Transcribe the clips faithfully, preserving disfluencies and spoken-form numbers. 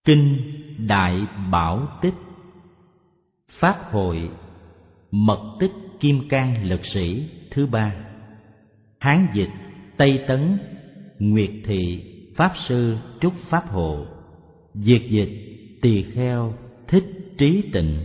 Kinh Đại Bảo Tích. Pháp hội Mật tích Kim Cang Lực Sĩ thứ ba. Hán dịch Tây Tấn Nguyệt Thị Pháp Sư Trúc Pháp Hộ. Việt dịch Tỳ Kheo Thích Trí Tịnh.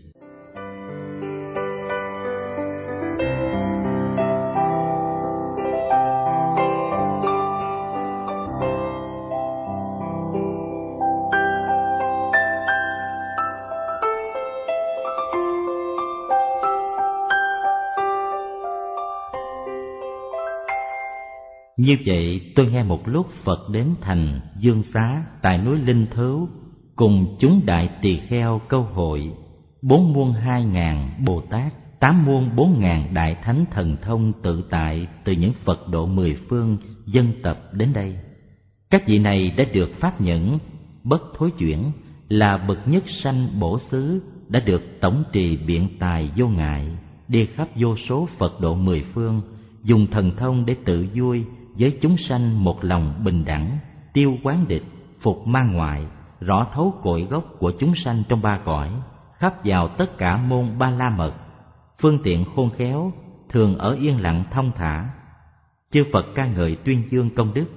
Như vậy tôi nghe một lúc Phật đến thành Dương Xá tại núi Linh Thứu, cùng chúng đại tỳ kheo câu hội, bốn muôn hai ngàn Bồ Tát, tám muôn bốn ngàn đại thánh thần thông tự tại từ những Phật độ mười phương dân tập đến đây. Các vị này đã được pháp nhẫn bất thối chuyển, là bậc nhất sanh bổ xứ, đã được tổng trì biện tài vô ngại, đi khắp vô số Phật độ mười phương, dùng thần thông để tự vui với chúng sanh một lòng bình đẳng, tiêu quán địch, phục ma ngoại, rõ thấu cội gốc của chúng sanh trong ba cõi, khắp vào tất cả môn ba la mật, phương tiện khôn khéo, thường ở yên lặng thông thả. Chư Phật ca ngợi tuyên dương công đức.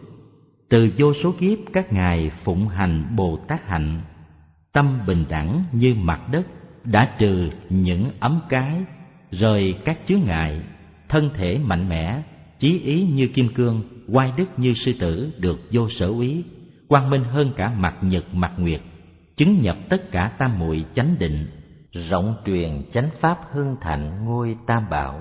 Từ vô số kiếp các ngài phụng hành Bồ Tát hạnh, tâm bình đẳng như mặt đất, đã trừ những ấm cái, rời các chướng ngại, thân thể mạnh mẽ, chí ý như kim cương, oai đức như sư tử, được vô sở úy, quang minh hơn cả mặt nhật mặt nguyệt, chứng nhập tất cả tam muội chánh định, rộng truyền chánh pháp hưng thạnh ngôi tam bảo.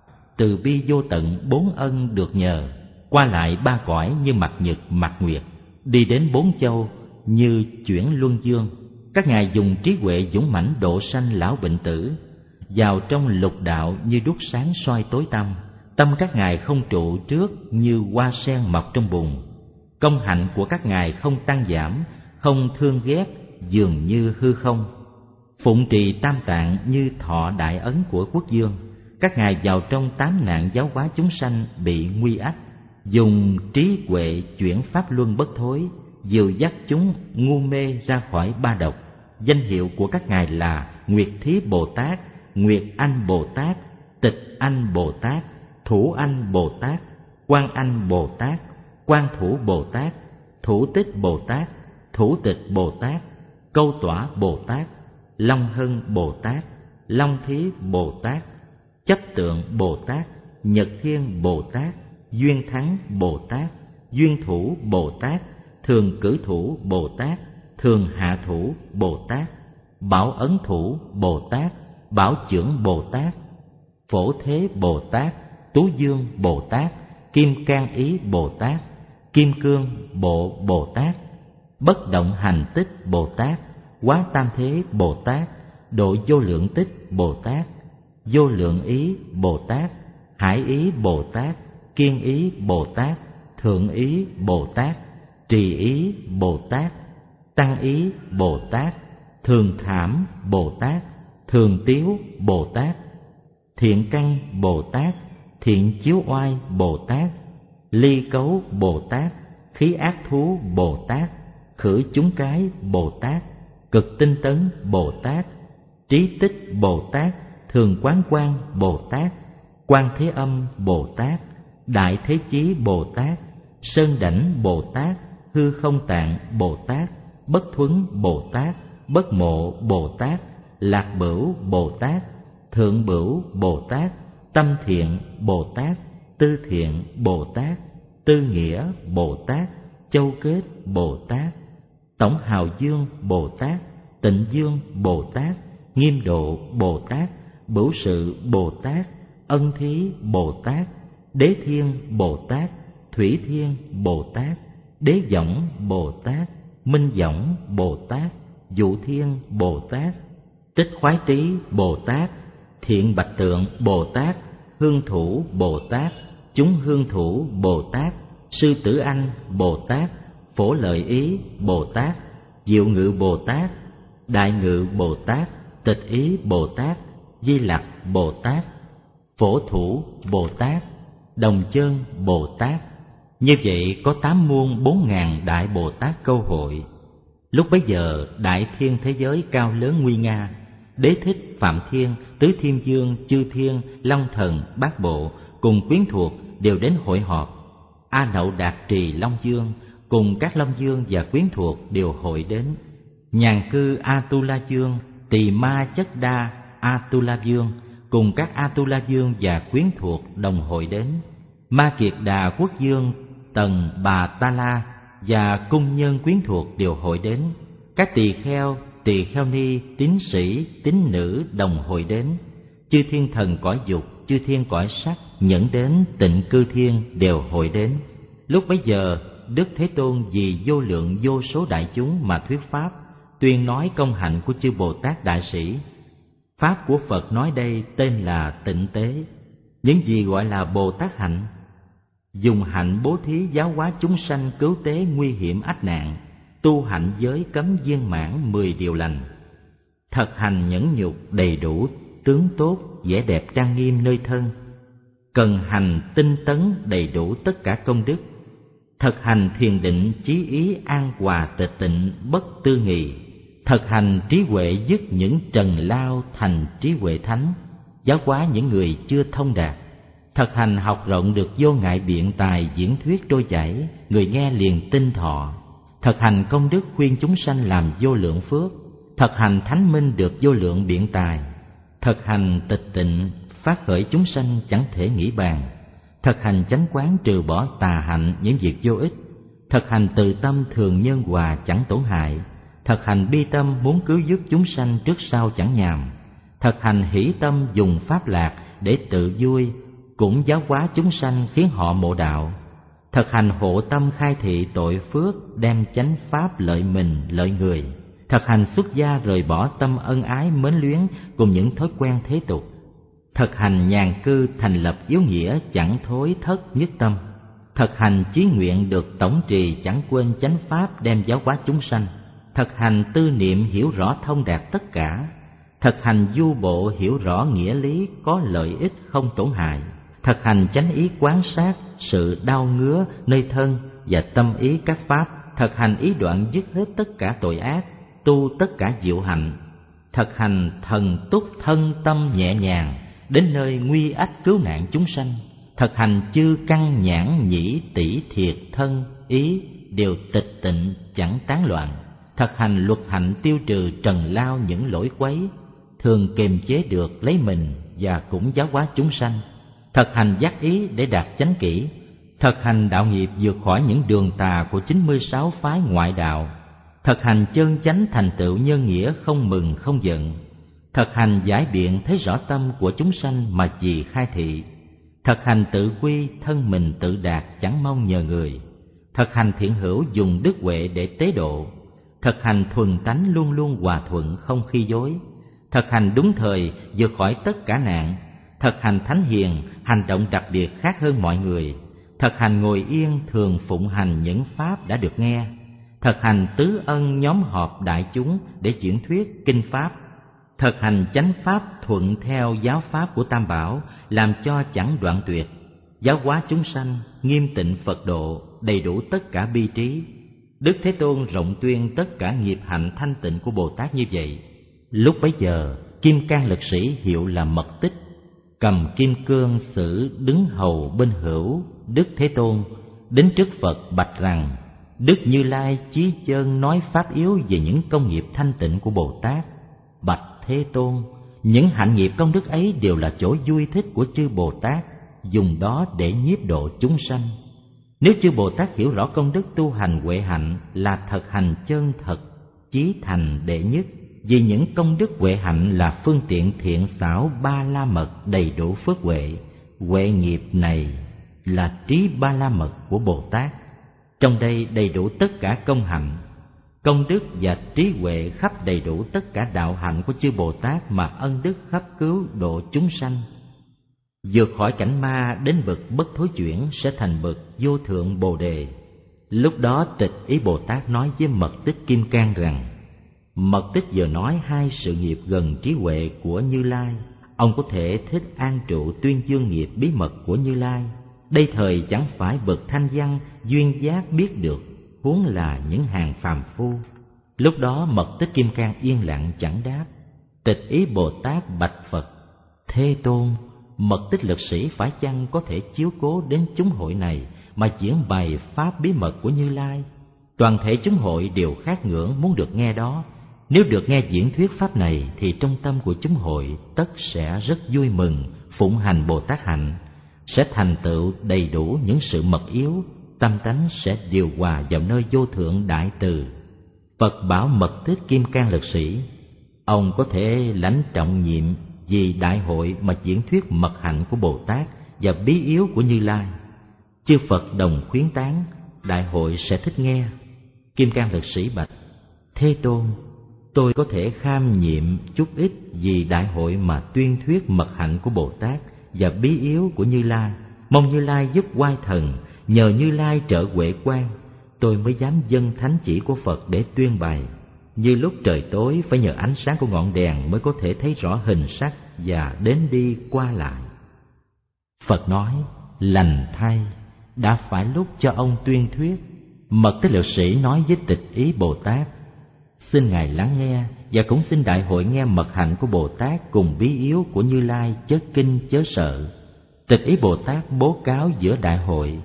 Từ bi vô tận bốn ân được nhờ, qua lại ba cõi như mặt nhật mặt nguyệt, đi đến bốn châu như chuyển luân dương. Các ngài dùng trí huệ dũng mãnh độ sanh lão bệnh tử, vào trong lục đạo như đuốc sáng soi tối tăm. Tâm các ngài không trụ trước như hoa sen mọc trong bùn. Công hạnh của các ngài không tăng giảm, không thương ghét, dường như hư không. Phụng trì tam tạng như thọ đại ấn của quốc vương. Các ngài vào trong tám nạn giáo hóa chúng sanh bị nguy ách, dùng trí huệ chuyển pháp luân bất thối, dìu dắt chúng ngu mê ra khỏi ba độc. Danh hiệu của các ngài là Nguyệt Thí Bồ Tát, Nguyệt Anh Bồ Tát, Tịch Anh Bồ Tát, Thủ Anh Bồ Tát, Quan Anh Bồ Tát, Quan Thủ Bồ Tát, Thủ Tích Bồ Tát, Thủ Tịch Bồ Tát, Câu Tỏa Bồ Tát, Long Hân Bồ Tát, Long Thí Bồ Tát, Chấp Tượng Bồ Tát, Nhật Thiên Bồ Tát, Duyên Thắng Bồ Tát, Duyên Thủ Bồ Tát, Thường Cử Thủ Bồ Tát, Thường Hạ Thủ Bồ Tát, Bảo Ấn Thủ Bồ Tát, Bảo Chưởng Bồ Tát, Phổ Thế Bồ Tát, Tú Dương Bồ Tát, Kim Cang Ý Bồ Tát, Kim Cương Bộ Bồ Tát, Bất Động Hành Tích Bồ Tát, Quá Tam Thế Bồ Tát, Độ Vô Lượng Tích Bồ Tát, Vô Lượng Ý Bồ Tát, Hải Ý Bồ Tát, Kiên Ý Bồ Tát, Thượng Ý Bồ Tát, Trì Ý Bồ Tát, Tăng Ý Bồ Tát, Thường Thảm Bồ Tát, Thường Tiếu Bồ Tát, Thiện Căn Bồ Tát, Thiện Chiếu Oai Bồ Tát, Ly Cấu Bồ Tát, Khí Ác Thú Bồ Tát, Khử Chúng Cái Bồ Tát, Cực Tinh Tấn Bồ Tát, Trí Tích Bồ Tát, Thường Quán Quang Bồ Tát, Quan Thế Âm Bồ Tát, Đại Thế Chí Bồ Tát, Sơn Đảnh Bồ Tát, Hư Không Tạng Bồ Tát, Bất Thuấn Bồ Tát, Bất Mộ Bồ Tát, Lạc Bửu Bồ Tát, Thượng Bửu Bồ Tát, Tâm Thiện Bồ Tát, Tư Thiện Bồ Tát, Tư Nghĩa Bồ Tát, Châu Kết Bồ Tát, Tổng Hào Dương Bồ Tát, Tịnh Dương Bồ Tát, Nghiêm Độ Bồ Tát, Bửu Sự Bồ Tát, Ân Thí Bồ Tát, Đế Thiên Bồ Tát, Thủy Thiên Bồ Tát, Đế Võng Bồ Tát, Minh Võng Bồ Tát, Dụ Thiên Bồ Tát, Tích Khoái Trí Bồ Tát, Thiện Bạch Tượng Bồ Tát, Hương Thủ Bồ Tát, Chúng Hương Thủ Bồ Tát, Sư Tử Anh Bồ Tát, Phổ Lợi Ý Bồ Tát, Diệu Ngự Bồ Tát, Đại Ngự Bồ Tát, Tịch Ý Bồ Tát, Di Lặc Bồ Tát, Phổ Thủ Bồ Tát, Đồng Chân Bồ Tát. Như vậy có tám muôn bốn ngàn đại Bồ Tát câu hội. Lúc bấy giờ đại thiên thế giới cao lớn nguy nga, Đế Thích, Phạm Thiên, Tứ Thiên Vương, Chư Thiên, Long Thần, Bát Bộ cùng quyến thuộc đều đến hội họp. A Nậu Đạt Trì Long Dương cùng các Long Dương và quyến thuộc đều hội đến. Nhàn cư Atula Dương, Tỳ Ma Chất Đa Atula Dương cùng các Atula Dương và quyến thuộc đồng hội đến. Ma Kiệt Đà Quốc Dương, Tần Bà Ta La và cung nhân quyến thuộc đều hội đến. Các tỳ kheo, tỳ kheo ni, tín sĩ, tín nữ đồng hội đến. Chư thiên thần cõi dục, chư thiên cõi sắc, nhẫn đến Tịnh Cư Thiên đều hội đến. Lúc bấy giờ Đức Thế Tôn vì vô lượng vô số đại chúng mà thuyết pháp, tuyên nói công hạnh của chư Bồ Tát đại sĩ. Pháp của Phật nói đây tên là tịnh tế. Những gì gọi là Bồ Tát hạnh? Dùng hạnh bố thí giáo hóa chúng sanh cứu tế nguy hiểm ách nạn, tu hạnh giới cấm viên mãn mười điều lành, thật hành nhẫn nhục đầy đủ tướng tốt vẻ đẹp trang nghiêm nơi thân, cần hành tinh tấn đầy đủ tất cả công đức, thực hành thiền định chí ý an hòa tịch tịnh bất tư nghì, thực hành trí huệ dứt những trần lao thành trí huệ thánh, giáo hóa những người chưa thông đạt, thực hành học rộng được vô ngại biện tài diễn thuyết trôi chảy, người nghe liền tin thọ, thực hành công đức khuyên chúng sanh làm vô lượng phước, thực hành thánh minh được vô lượng biện tài, thực hành tịch tịnh phát khởi chúng sanh chẳng thể nghĩ bàn, thực hành chánh quán trừ bỏ tà hạnh những việc vô ích, thực hành từ tâm thường nhân hòa chẳng tổn hại, thực hành bi tâm muốn cứu giúp chúng sanh trước sau chẳng nhàm, thực hành hỷ tâm dùng pháp lạc để tự vui, cũng giáo hóa chúng sanh khiến họ mộ đạo, thực hành hộ tâm khai thị tội phước đem chánh pháp lợi mình lợi người, thực hành xuất gia rời bỏ tâm ân ái mến luyến cùng những thói quen thế tục, thực hành nhàn cư thành lập yếu nghĩa chẳng thối thất nhất tâm, thực hành chí nguyện được tổng trì chẳng quên chánh pháp đem giáo hóa chúng sanh, thực hành tư niệm hiểu rõ thông đạt tất cả, thực hành du bộ hiểu rõ nghĩa lý có lợi ích không tổn hại, thực hành chánh ý quán sát sự đau ngứa nơi thân và tâm ý các pháp, thực hành ý đoạn dứt hết tất cả tội ác, tu tất cả diệu hạnh, thực hành thần túc thân tâm nhẹ nhàng đến nơi nguy ách cứu nạn chúng sanh, thực hành chư căn nhãn nhĩ tỷ thiệt thân ý đều tịch tịnh chẳng tán loạn, thực hành luật hạnh tiêu trừ trần lao những lỗi quấy, thường kiềm chế được lấy mình và cũng giáo hóa chúng sanh, thực hành giác ý để đạt chánh kỷ, thực hành đạo nghiệp vượt khỏi những đường tà của chín mươi sáu phái ngoại đạo, thực hành chân chánh thành tựu nhân nghĩa không mừng không giận, thực hành giải biện thấy rõ tâm của chúng sanh mà trì khai thị, thực hành tự quy thân mình tự đạt chẳng mong nhờ người, thực hành thiện hữu dùng đức huệ để tế độ, thực hành thuần tánh luôn luôn hòa thuận không khi dối, thực hành đúng thời vượt khỏi tất cả nạn, thực hành thánh hiền hành động đặc biệt khác hơn mọi người, thực hành ngồi yên thường phụng hành những pháp đã được nghe, thực hành tứ ân nhóm họp đại chúng để chuyển thuyết kinh pháp, thực hành chánh pháp thuận theo giáo pháp của Tam Bảo làm cho chẳng đoạn tuyệt, giáo hóa chúng sanh nghiêm tịnh Phật độ đầy đủ tất cả bi trí. Đức Thế Tôn rộng tuyên tất cả nghiệp hạnh thanh tịnh của Bồ Tát như vậy. Lúc bấy giờ Kim Cang Lực Sĩ hiệu là Mật Tích cầm kim cương sử đứng hầu bên hữu Đức Thế Tôn, đến trước Phật bạch rằng: Đức Như Lai chí chân nói pháp yếu về những công nghiệp thanh tịnh của Bồ Tát. Bạch Thế Tôn, những hạnh nghiệp công đức ấy đều là chỗ vui thích của chư Bồ Tát, dùng đó để nhiếp độ chúng sanh. Nếu chư Bồ Tát hiểu rõ công đức tu hành huệ hạnh là thật hành chân thật, chí thành đệ nhất, vì những công đức huệ hạnh là phương tiện thiện xảo ba la mật đầy đủ phước huệ. Huệ nghiệp này là trí ba la mật của Bồ Tát. Trong đây đầy đủ tất cả công hạnh, công đức và trí huệ khắp đầy đủ tất cả đạo hạnh của chư Bồ Tát mà ân đức khắp cứu độ chúng sanh. Vượt khỏi cảnh ma đến bậc bất thối chuyển sẽ thành bậc vô thượng Bồ Đề. Lúc đó Tịch Ý Bồ Tát nói với Mật Tích Kim Cang rằng: Mật Tích vừa nói hai sự nghiệp gần trí huệ của Như Lai, ông có thể thích an trụ tuyên dương nghiệp bí mật của Như Lai. Đây thời chẳng phải bậc thanh văn duyên giác biết được, huống là những hàng phàm phu. Lúc đó Mật Tích Kim Cang yên lặng chẳng đáp. Tịch Ý Bồ Tát bạch Phật: Thế Tôn, Mật Tích Lực Sĩ phải chăng có thể chiếu cố đến chúng hội này mà diễn bày pháp bí mật của Như Lai? Toàn thể chúng hội đều khát ngưỡng muốn được nghe đó. Nếu được nghe diễn thuyết pháp này thì trong tâm của chúng hội tất sẽ rất vui mừng, phụng hành Bồ Tát hạnh, sẽ thành tựu đầy đủ những sự mật yếu, tâm tánh sẽ điều hòa vào nơi vô thượng đại từ. Phật bảo Mật Tích Kim Cang Lực Sĩ: ông có thể lãnh trọng nhiệm vì đại hội mà diễn thuyết mật hạnh của Bồ Tát và bí yếu của Như Lai. Chư Phật đồng khuyến tán, đại hội sẽ thích nghe. Kim Cang Lực Sĩ bạch: Thế Tôn, tôi có thể kham nhiệm chút ít vì đại hội mà tuyên thuyết mật hạnh của Bồ Tát và bí yếu của Như Lai. Mong Như Lai giúp oai thần, nhờ Như Lai trợ huệ quang, tôi mới dám dâng thánh chỉ của Phật để tuyên bày. Như lúc trời tối phải nhờ ánh sáng của ngọn đèn mới có thể thấy rõ hình sắc và đến đi qua lại. Phật nói: lành thay, đã phải lúc cho ông tuyên thuyết. Mật Tích Lực Sĩ nói với Tịch Ý Bồ Tát: xin Ngài lắng nghe, và cũng xin đại hội nghe mật hạnh của Bồ Tát cùng bí yếu của Như Lai, chớ kinh chớ sợ. Tịch Ý Bồ Tát bố cáo giữa đại hội: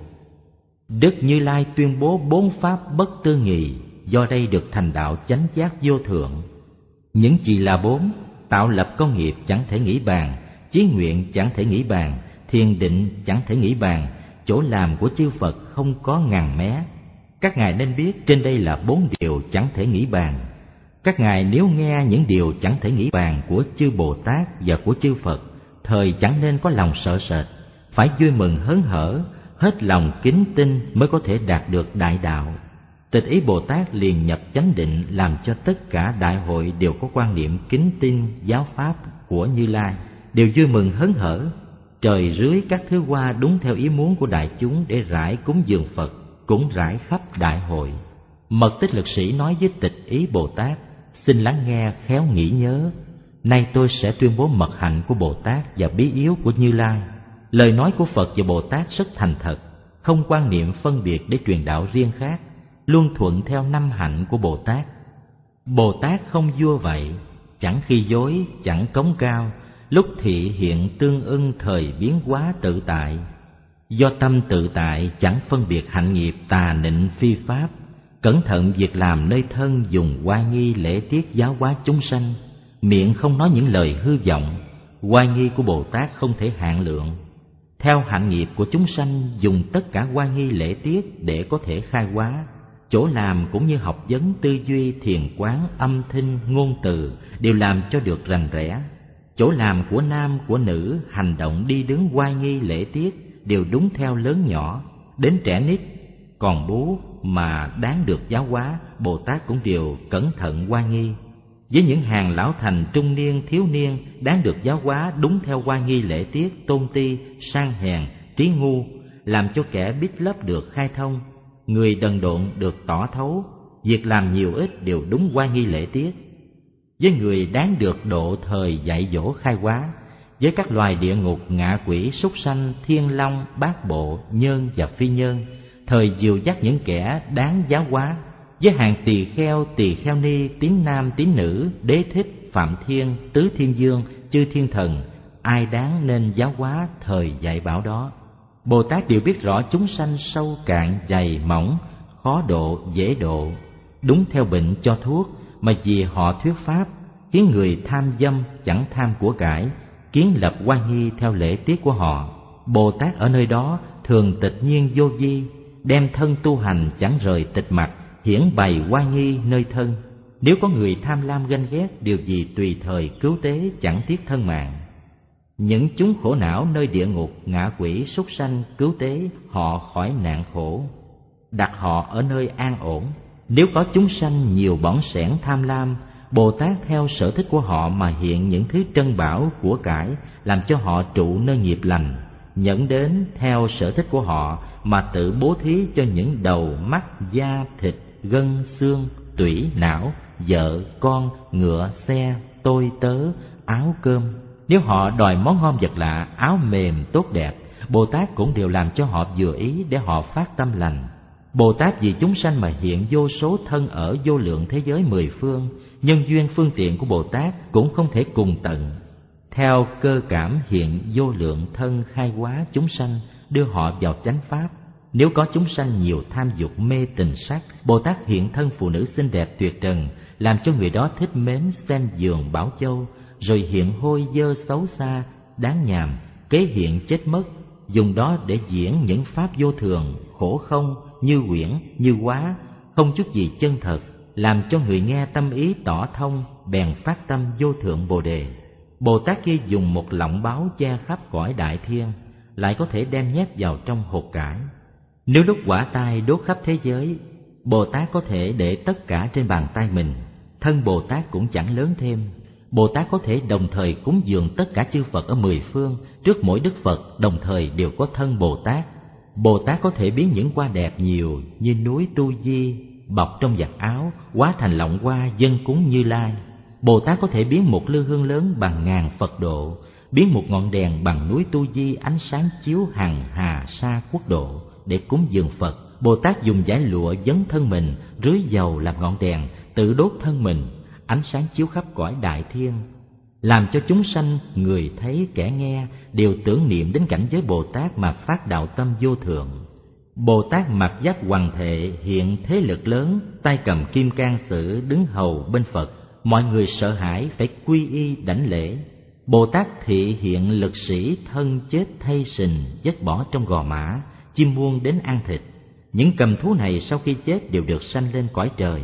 Đức Như Lai tuyên bố bốn pháp bất tư nghì, do đây được thành đạo chánh giác vô thượng. Những gì là bốn: tạo lập công nghiệp chẳng thể nghĩ bàn, chí nguyện chẳng thể nghĩ bàn, thiền định chẳng thể nghĩ bàn, chỗ làm của chư Phật không có ngàn mé. Các ngài nên biết trên đây là bốn điều chẳng thể nghĩ bàn. Các ngài nếu nghe những điều chẳng thể nghĩ bàn của chư Bồ Tát và của chư Phật, thời chẳng nên có lòng sợ sệt, phải vui mừng hớn hở, hết lòng kính tin mới có thể đạt được đại đạo. Tịch Ý Bồ Tát liền nhập chánh định, làm cho tất cả đại hội đều có quan niệm kính tin giáo pháp của Như Lai, đều vui mừng hớn hở. Trời rưới các thứ hoa đúng theo ý muốn của đại chúng để rải cúng dường Phật, cũng rải khắp đại hội. Mật Tích Lực Sĩ nói với Tịch Ý Bồ Tát: xin lắng nghe khéo nghĩ nhớ. Nay tôi sẽ tuyên bố mật hạnh của Bồ Tát và bí yếu của Như Lai. Lời nói của Phật và Bồ Tát rất thành thật, không quan niệm phân biệt để truyền đạo riêng khác, luôn thuận theo năm hạnh của Bồ Tát. Bồ Tát không vua vậy, chẳng khi dối, chẳng cống cao, lúc thị hiện tương ưng thời biến hóa tự tại. Do tâm tự tại chẳng phân biệt hạnh nghiệp tà nịnh phi pháp, cẩn thận việc làm nơi thân dùng oai nghi lễ tiết giáo hóa chúng sanh, miệng không nói những lời hư vọng. Oai nghi của Bồ Tát không thể hạn lượng. Theo hạnh nghiệp của chúng sanh dùng tất cả oai nghi lễ tiết để có thể khai hóa. Chỗ làm cũng như học vấn tư duy, thiền quán, âm thanh, ngôn từ đều làm cho được rành rẽ. Chỗ làm của nam của nữ, hành động đi đứng oai nghi lễ tiết đều đúng theo lớn nhỏ, đến trẻ nít còn bú mà đáng được giáo hóa, Bồ Tát cũng đều cẩn thận oai nghi. Với những hàng lão thành trung niên thiếu niên đáng được giáo hóa đúng theo oai nghi lễ tiết, tôn ti, sang hèn, trí ngu, làm cho kẻ biết lấp được khai thông, người đần độn được tỏ thấu, việc làm nhiều ít đều đúng oai nghi lễ tiết. Với người đáng được độ thời dạy dỗ khai hóa, với các loài địa ngục, ngạ quỷ, súc sanh, thiên long, bát bộ, nhân và phi nhân, thời dìu dắt những kẻ đáng giáo hóa. Với hàng tỳ kheo, tỳ kheo ni, tín nam, tín nữ, đế thích, phạm thiên, tứ thiên dương, chư thiên thần, ai đáng nên giáo hóa thời dạy bảo đó. Bồ Tát đều biết rõ chúng sanh sâu cạn, dày mỏng, khó độ, dễ độ, đúng theo bệnh cho thuốc, mà vì họ thuyết pháp khiến người tham dâm chẳng tham của cải, kiến lập oai nghi theo lễ tiết của họ. Bồ Tát ở nơi đó thường tịch nhiên vô vi, đem thân tu hành chẳng rời tịch mặt, hiển bày oai nghi nơi thân. Nếu có người tham lam ganh ghét, điều gì tùy thời cứu tế, chẳng tiếc thân mạng. Những chúng khổ não nơi địa ngục, ngạ quỷ, súc sanh, cứu tế họ khỏi nạn khổ, đặt họ ở nơi an ổn. Nếu có chúng sanh nhiều bỏng sẻn tham lam, Bồ Tát theo sở thích của họ mà hiện những thứ trân bảo của cải, làm cho họ trụ nơi nghiệp lành. Nhẫn đến theo sở thích của họ mà tự bố thí cho những đầu, mắt, da, thịt, gân, xương, tủy, não, vợ, con, ngựa, xe, tôi tớ, áo cơm. Nếu họ đòi món ngon vật lạ, áo mềm tốt đẹp, Bồ Tát cũng đều làm cho họ vừa ý để họ phát tâm lành. Bồ Tát vì chúng sanh mà hiện vô số thân ở vô lượng thế giới mười phương, nhân duyên phương tiện của Bồ Tát cũng không thể cùng tận. Theo cơ cảm hiện vô lượng thân khai hóa chúng sanh, đưa họ vào chánh pháp. Nếu có chúng sanh nhiều tham dục mê tình sắc, Bồ Tát hiện thân phụ nữ xinh đẹp tuyệt trần, làm cho người đó thích mến xem giường bảo châu, rồi hiện hôi dơ xấu xa, đáng nhàm, kế hiện chết mất, dùng đó để diễn những pháp vô thường, khổ không, như quyển, như hóa, không chút gì chân thật, làm cho người nghe tâm ý tỏ thông, bèn phát tâm vô thượng Bồ Đề. Bồ Tát kia dùng một lọng báo che khắp cõi đại thiên, lại có thể đem nhét vào trong hột cải. Nếu đốt hỏa tai đốt khắp thế giới, Bồ Tát có thể để tất cả trên bàn tay mình, thân Bồ Tát cũng chẳng lớn thêm. Bồ Tát có thể đồng thời cúng dường tất cả chư Phật ở mười phương, trước mỗi Đức Phật đồng thời đều có thân Bồ Tát. Bồ Tát có thể biến những hoa đẹp nhiều như núi Tu Di bọc trong vạt áo, hóa thành lọng hoa dâng cúng Như Lai. Bồ Tát có thể biến một lư hương lớn bằng ngàn Phật độ, biến một ngọn đèn bằng núi Tu Di ánh sáng chiếu hằng hà sa quốc độ để cúng dường Phật. Bồ Tát dùng dải lụa dấn thân mình, rưới dầu làm ngọn đèn, tự đốt thân mình, ánh sáng chiếu khắp cõi đại thiên, làm cho chúng sanh người thấy kẻ nghe đều tưởng niệm đến cảnh giới Bồ Tát mà phát đạo tâm vô thượng. Bồ Tát mặc giác hoàng thệ hiện thế lực lớn, tay cầm kim cang sử đứng hầu bên Phật, mọi người sợ hãi phải quy y đảnh lễ. Bồ Tát thị hiện lực sĩ thân chết thay sình vứt bỏ trong gò mã, chim muôn đến ăn thịt. Những cầm thú này sau khi chết đều được sanh lên cõi trời.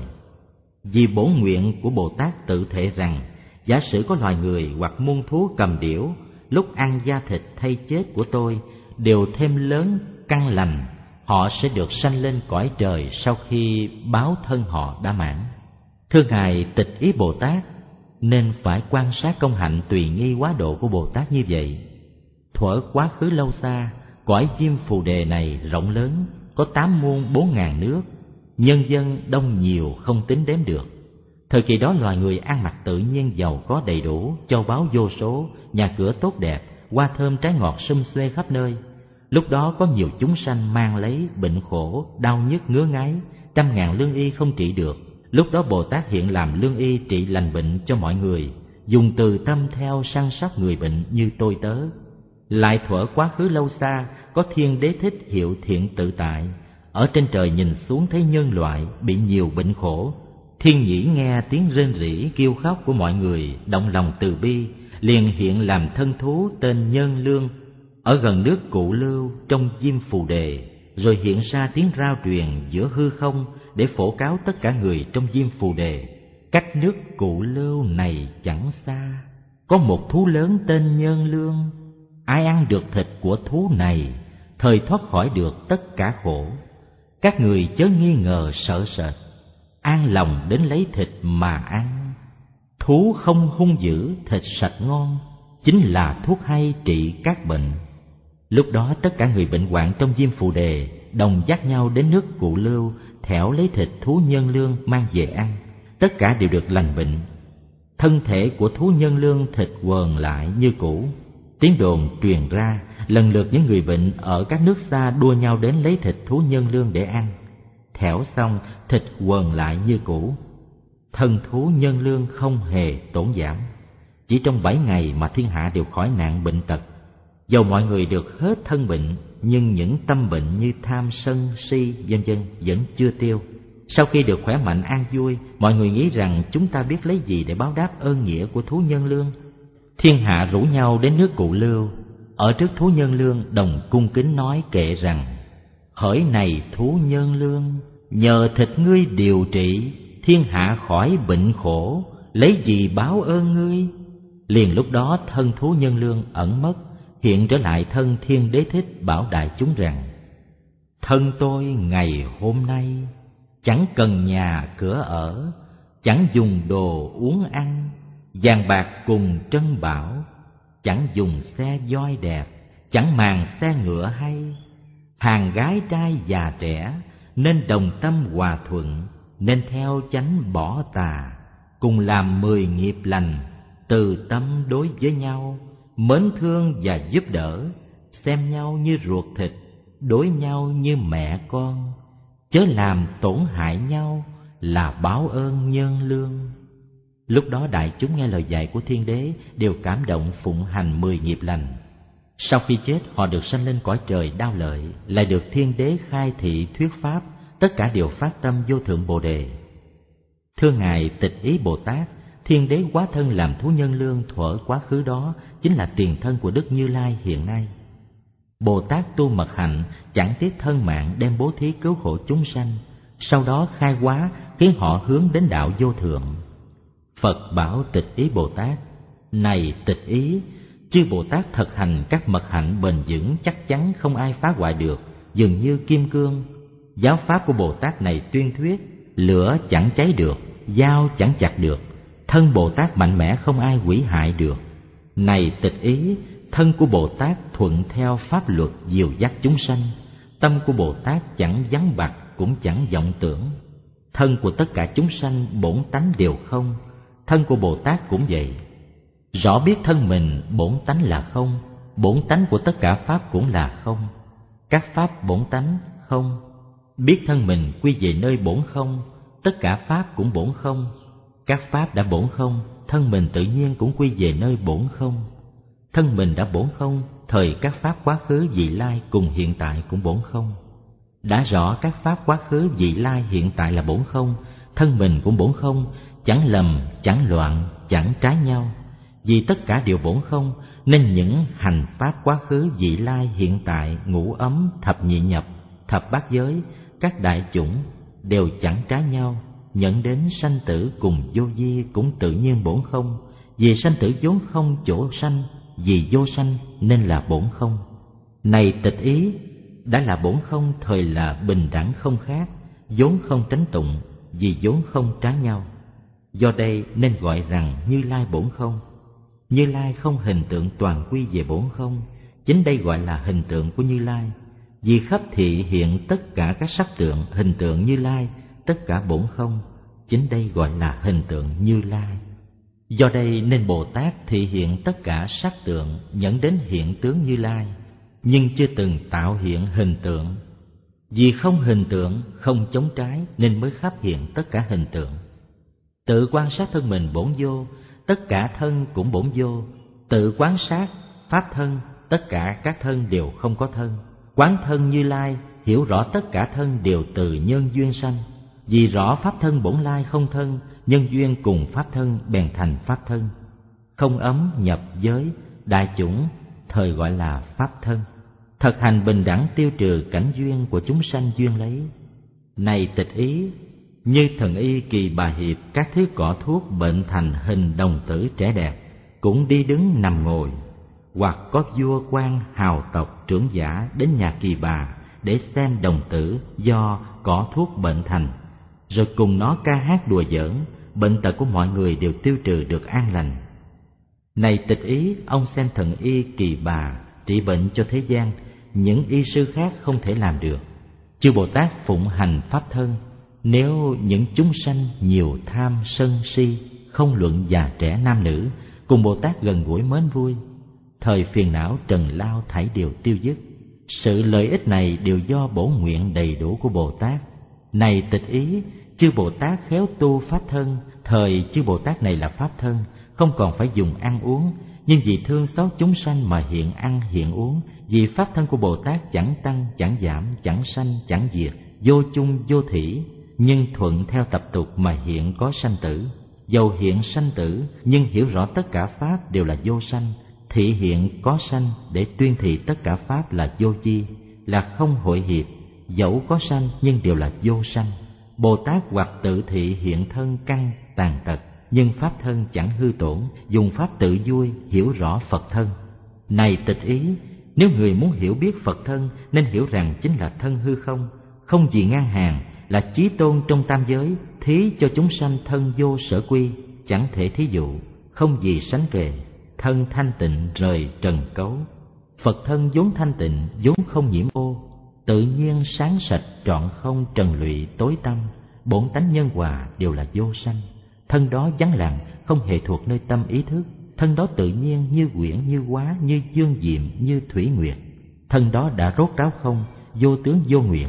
Vì bổn nguyện của Bồ Tát tự thệ rằng, giả sử có loài người hoặc muôn thú cầm điểu, lúc ăn da thịt thay chết của tôi đều thêm lớn căn lành, họ sẽ được sanh lên cõi trời sau khi báo thân họ đã mãn. Thưa Ngài Tịch Ý Bồ Tát, nên phải quan sát công hạnh tùy nghi quá độ của Bồ Tát như vậy. Thuở quá khứ lâu xa, cõi Diêm Phù Đề này rộng lớn, có tám muôn bốn ngàn nước, nhân dân đông nhiều không tính đếm được. Thời kỳ đó loài người ăn mặc tự nhiên giàu có đầy đủ, châu báu vô số, nhà cửa tốt đẹp, hoa thơm trái ngọt sum xuê khắp nơi. Lúc đó có nhiều chúng sanh mang lấy bệnh khổ, đau nhức ngứa ngáy, trăm ngàn lương y không trị được. Lúc đó Bồ Tát hiện làm lương y trị lành bệnh cho mọi người, dùng từ tâm theo săn sóc người bệnh như tôi tớ. Lại thuở quá khứ lâu xa, có Thiên Đế Thích hiệu Thiện Tự Tại, ở trên trời nhìn xuống thấy nhân loại bị nhiều bệnh khổ. Thiên Nhĩ nghe tiếng rên rỉ kêu khóc của mọi người, động lòng từ bi, liền hiện làm thân thú tên Nhân Lương, ở gần nước Cụ Lưu trong Diêm Phù Đề, rồi hiện ra tiếng rao truyền giữa hư không để phổ cáo tất cả người trong Diêm Phù Đề. Cách nước Cụ Lưu này chẳng xa, có một thú lớn tên Nhân Lương. Ai ăn được thịt của thú này, thời thoát khỏi được tất cả khổ. Các người chớ nghi ngờ sợ sệt, an lòng đến lấy thịt mà ăn. Thú không hung dữ, thịt sạch ngon, chính là thuốc hay trị các bệnh. Lúc đó tất cả người bệnh hoạn trong Diêm Phù Đề đồng dắt nhau đến nước Cụ Lưu, thẻo lấy thịt thú Nhân Lương mang về ăn. Tất cả đều được lành bệnh. Thân thể của thú Nhân Lương thịt quờn lại như cũ. Tiếng đồn truyền ra, lần lượt những người bệnh ở các nước xa đua nhau đến lấy thịt thú Nhân Lương để ăn. Thẻo xong, thịt quờn lại như cũ. Thân thú Nhân Lương không hề tổn giảm. Chỉ trong bảy ngày mà thiên hạ đều khỏi nạn bệnh tật. Dầu mọi người được hết thân bệnh, nhưng những tâm bệnh như tham sân si vân vân vẫn chưa tiêu. Sau khi được khỏe mạnh an vui, mọi người nghĩ rằng chúng ta biết lấy gì để báo đáp ơn nghĩa của thú Nhân Lương. Thiên hạ rủ nhau đến nước Cụ Lưu, ở trước thú Nhân Lương đồng cung kính nói kệ rằng: hỡi này thú Nhân Lương, nhờ thịt ngươi điều trị, thiên hạ khỏi bệnh khổ, lấy gì báo ơn ngươi? Liền lúc đó thân thú Nhân Lương ẩn mất, hiện trở lại thân Thiên Đế Thích, bảo đại chúng rằng: thân tôi ngày hôm nay chẳng cần nhà cửa ở, chẳng dùng đồ uống ăn, vàng bạc cùng trân bảo, chẳng dùng xe voi đẹp, chẳng màng xe ngựa hay. Hàng gái trai già trẻ nên đồng tâm hòa thuận, nên theo chánh bỏ tà, cùng làm mười nghiệp lành, từ tâm đối với nhau, mến thương và giúp đỡ, xem nhau như ruột thịt, đối nhau như mẹ con. chớ làm tổn hại nhau, là báo ơn nhân lương. Lúc đó đại chúng nghe lời dạy của Thiên Đế đều cảm động phụng hành mười nghiệp lành. Sau khi chết họ được sanh lên cõi trời Đao Lợi, lại được Thiên Đế khai thị thuyết pháp, tất cả đều phát tâm vô thượng Bồ Đề. Thưa Ngài Tịch Ý Bồ Tát, Thiên Đế hóa thân làm thú nhân lương thuở quá khứ đó chính là tiền thân của Đức Như Lai hiện nay. Bồ Tát tu mật hạnh, chẳng tiếc thân mạng đem bố thí cứu khổ chúng sanh, sau đó khai hóa khiến họ hướng đến đạo vô thượng. Phật bảo Tịch Ý Bồ Tát: này Tịch Ý, chư Bồ Tát thực hành các mật hạnh bền vững chắc chắn không ai phá hoại được, dường như kim cương. Giáo pháp của Bồ Tát này tuyên thuyết, lửa chẳng cháy được, dao chẳng chặt được, thân Bồ Tát mạnh mẽ không ai hủy hại được. Này Tịch Ý, thân của Bồ Tát thuận theo pháp luật dìu dắt chúng sanh, tâm của Bồ Tát chẳng vắng bặt cũng chẳng vọng tưởng. Thân của tất cả chúng sanh bổn tánh đều không, thân của Bồ Tát cũng vậy. Rõ biết thân mình bổn tánh là không, bổn tánh của tất cả pháp cũng là không. Các pháp bổn tánh không, biết thân mình quy về nơi bổn không, tất cả pháp cũng bổn không. Các pháp đã bổn không, thân mình tự nhiên cũng quy về nơi bổn không. Thân mình đã bổn không, thời các pháp quá khứ vị lai cùng hiện tại cũng bổn không. Đã rõ các pháp quá khứ vị lai hiện tại là bổn không, thân mình cũng bổn không, chẳng lầm, chẳng loạn, chẳng trái nhau. Vì tất cả đều bổn không, nên những hành pháp quá khứ vị lai hiện tại, ngũ ấm, thập nhị nhập, thập bát giới, các đại chủng đều chẳng trái nhau. Nhận đến sanh tử cùng vô vi cũng tự nhiên bổn không. Vì sanh tử vốn không chỗ sanh, vì vô sanh nên là bổn không. Này Tịch Ý, đã là bổn không thời là bình đẳng không khác, vốn không tránh tụng, vì vốn không trái nhau. Do đây nên gọi rằng Như Lai bổn không. Như Lai không hình tượng toàn quy về bổn không, chính đây gọi là hình tượng của Như Lai. Vì khắp thị hiện tất cả các sắc tượng hình tượng Như Lai, tất cả bổn không, chính đây gọi là hình tượng Như Lai. Do đây nên Bồ Tát thị hiện tất cả sắc tượng dẫn đến hiện tướng Như Lai, nhưng chưa từng tạo hiện hình tượng. Vì không hình tượng, không chống trái nên mới khắp hiện tất cả hình tượng. Tự quan sát thân mình bổn vô, tất cả thân cũng bổn vô. Tự quán sát pháp thân, tất cả các thân đều không có thân. Quán thân Như Lai, hiểu rõ tất cả thân đều từ nhân duyên sanh. Vì rõ pháp thân bổn lai không thân, nhân duyên cùng pháp thân bèn thành pháp thân. Không ấm nhập giới, đại chủng, thời gọi là pháp thân. Thực hành bình đẳng tiêu trừ cảnh duyên của chúng sanh duyên lấy. Này Tịch Ý, như thần y Kỳ Bà Hiệp, các thứ cỏ thuốc bệnh thành hình đồng tử trẻ đẹp, cũng đi đứng nằm ngồi. Hoặc có vua quan hào tộc trưởng giả đến nhà Kỳ Bà để xem đồng tử do cỏ thuốc bệnh thành, rồi cùng nó ca hát đùa giỡn, bệnh tật của mọi người đều tiêu trừ được an lành. Này Tịch Ý, ông xem thần y Kỳ Bà trị bệnh cho thế gian, những y sư khác không thể làm được. Chư Bồ Tát phụng hành pháp thân, nếu những chúng sanh nhiều tham sân si, không luận già trẻ nam nữ, cùng Bồ Tát gần gũi mến vui, thời phiền não trần lao thảy đều tiêu dứt. Sự lợi ích này đều do bổ nguyện đầy đủ của Bồ Tát. Này Tịch Ý, chư Bồ Tát khéo tu pháp thân, thời chư Bồ Tát này là pháp thân, không còn phải dùng ăn uống, nhưng vì thương xót chúng sanh mà hiện ăn hiện uống. Vì pháp thân của Bồ Tát chẳng tăng, chẳng giảm, chẳng sanh, chẳng diệt, vô chung vô thủy, nhưng thuận theo tập tục mà hiện có sanh tử. Dầu hiện sanh tử, nhưng hiểu rõ tất cả pháp đều là vô sanh, thị hiện có sanh để tuyên thị tất cả pháp là vô vi, là không hội hiệp. Dẫu có sanh nhưng đều là vô sanh. Bồ Tát hoặc tự thị hiện thân căn tàn tật, nhưng pháp thân chẳng hư tổn, dùng pháp tự vui hiểu rõ Phật thân. Này Tịch Ý, nếu người muốn hiểu biết Phật thân nên hiểu rằng chính là thân hư không, không gì ngang hàng, là chí tôn trong tam giới, thí cho chúng sanh thân vô sở quy, chẳng thể thí dụ, không gì sánh kề. Thân thanh tịnh rời trần cấu, Phật thân vốn thanh tịnh, vốn không nhiễm ô, tự nhiên sáng sạch trọn không trần lụy tối tăm, bổn tánh nhân hòa đều là vô sanh. Thân đó vắng lặng, không hề thuộc nơi tâm ý thức. Thân đó tự nhiên như quyển, như hóa, như dương diệm, như thủy nguyệt. Thân đó đã rốt ráo không, vô tướng vô nguyện.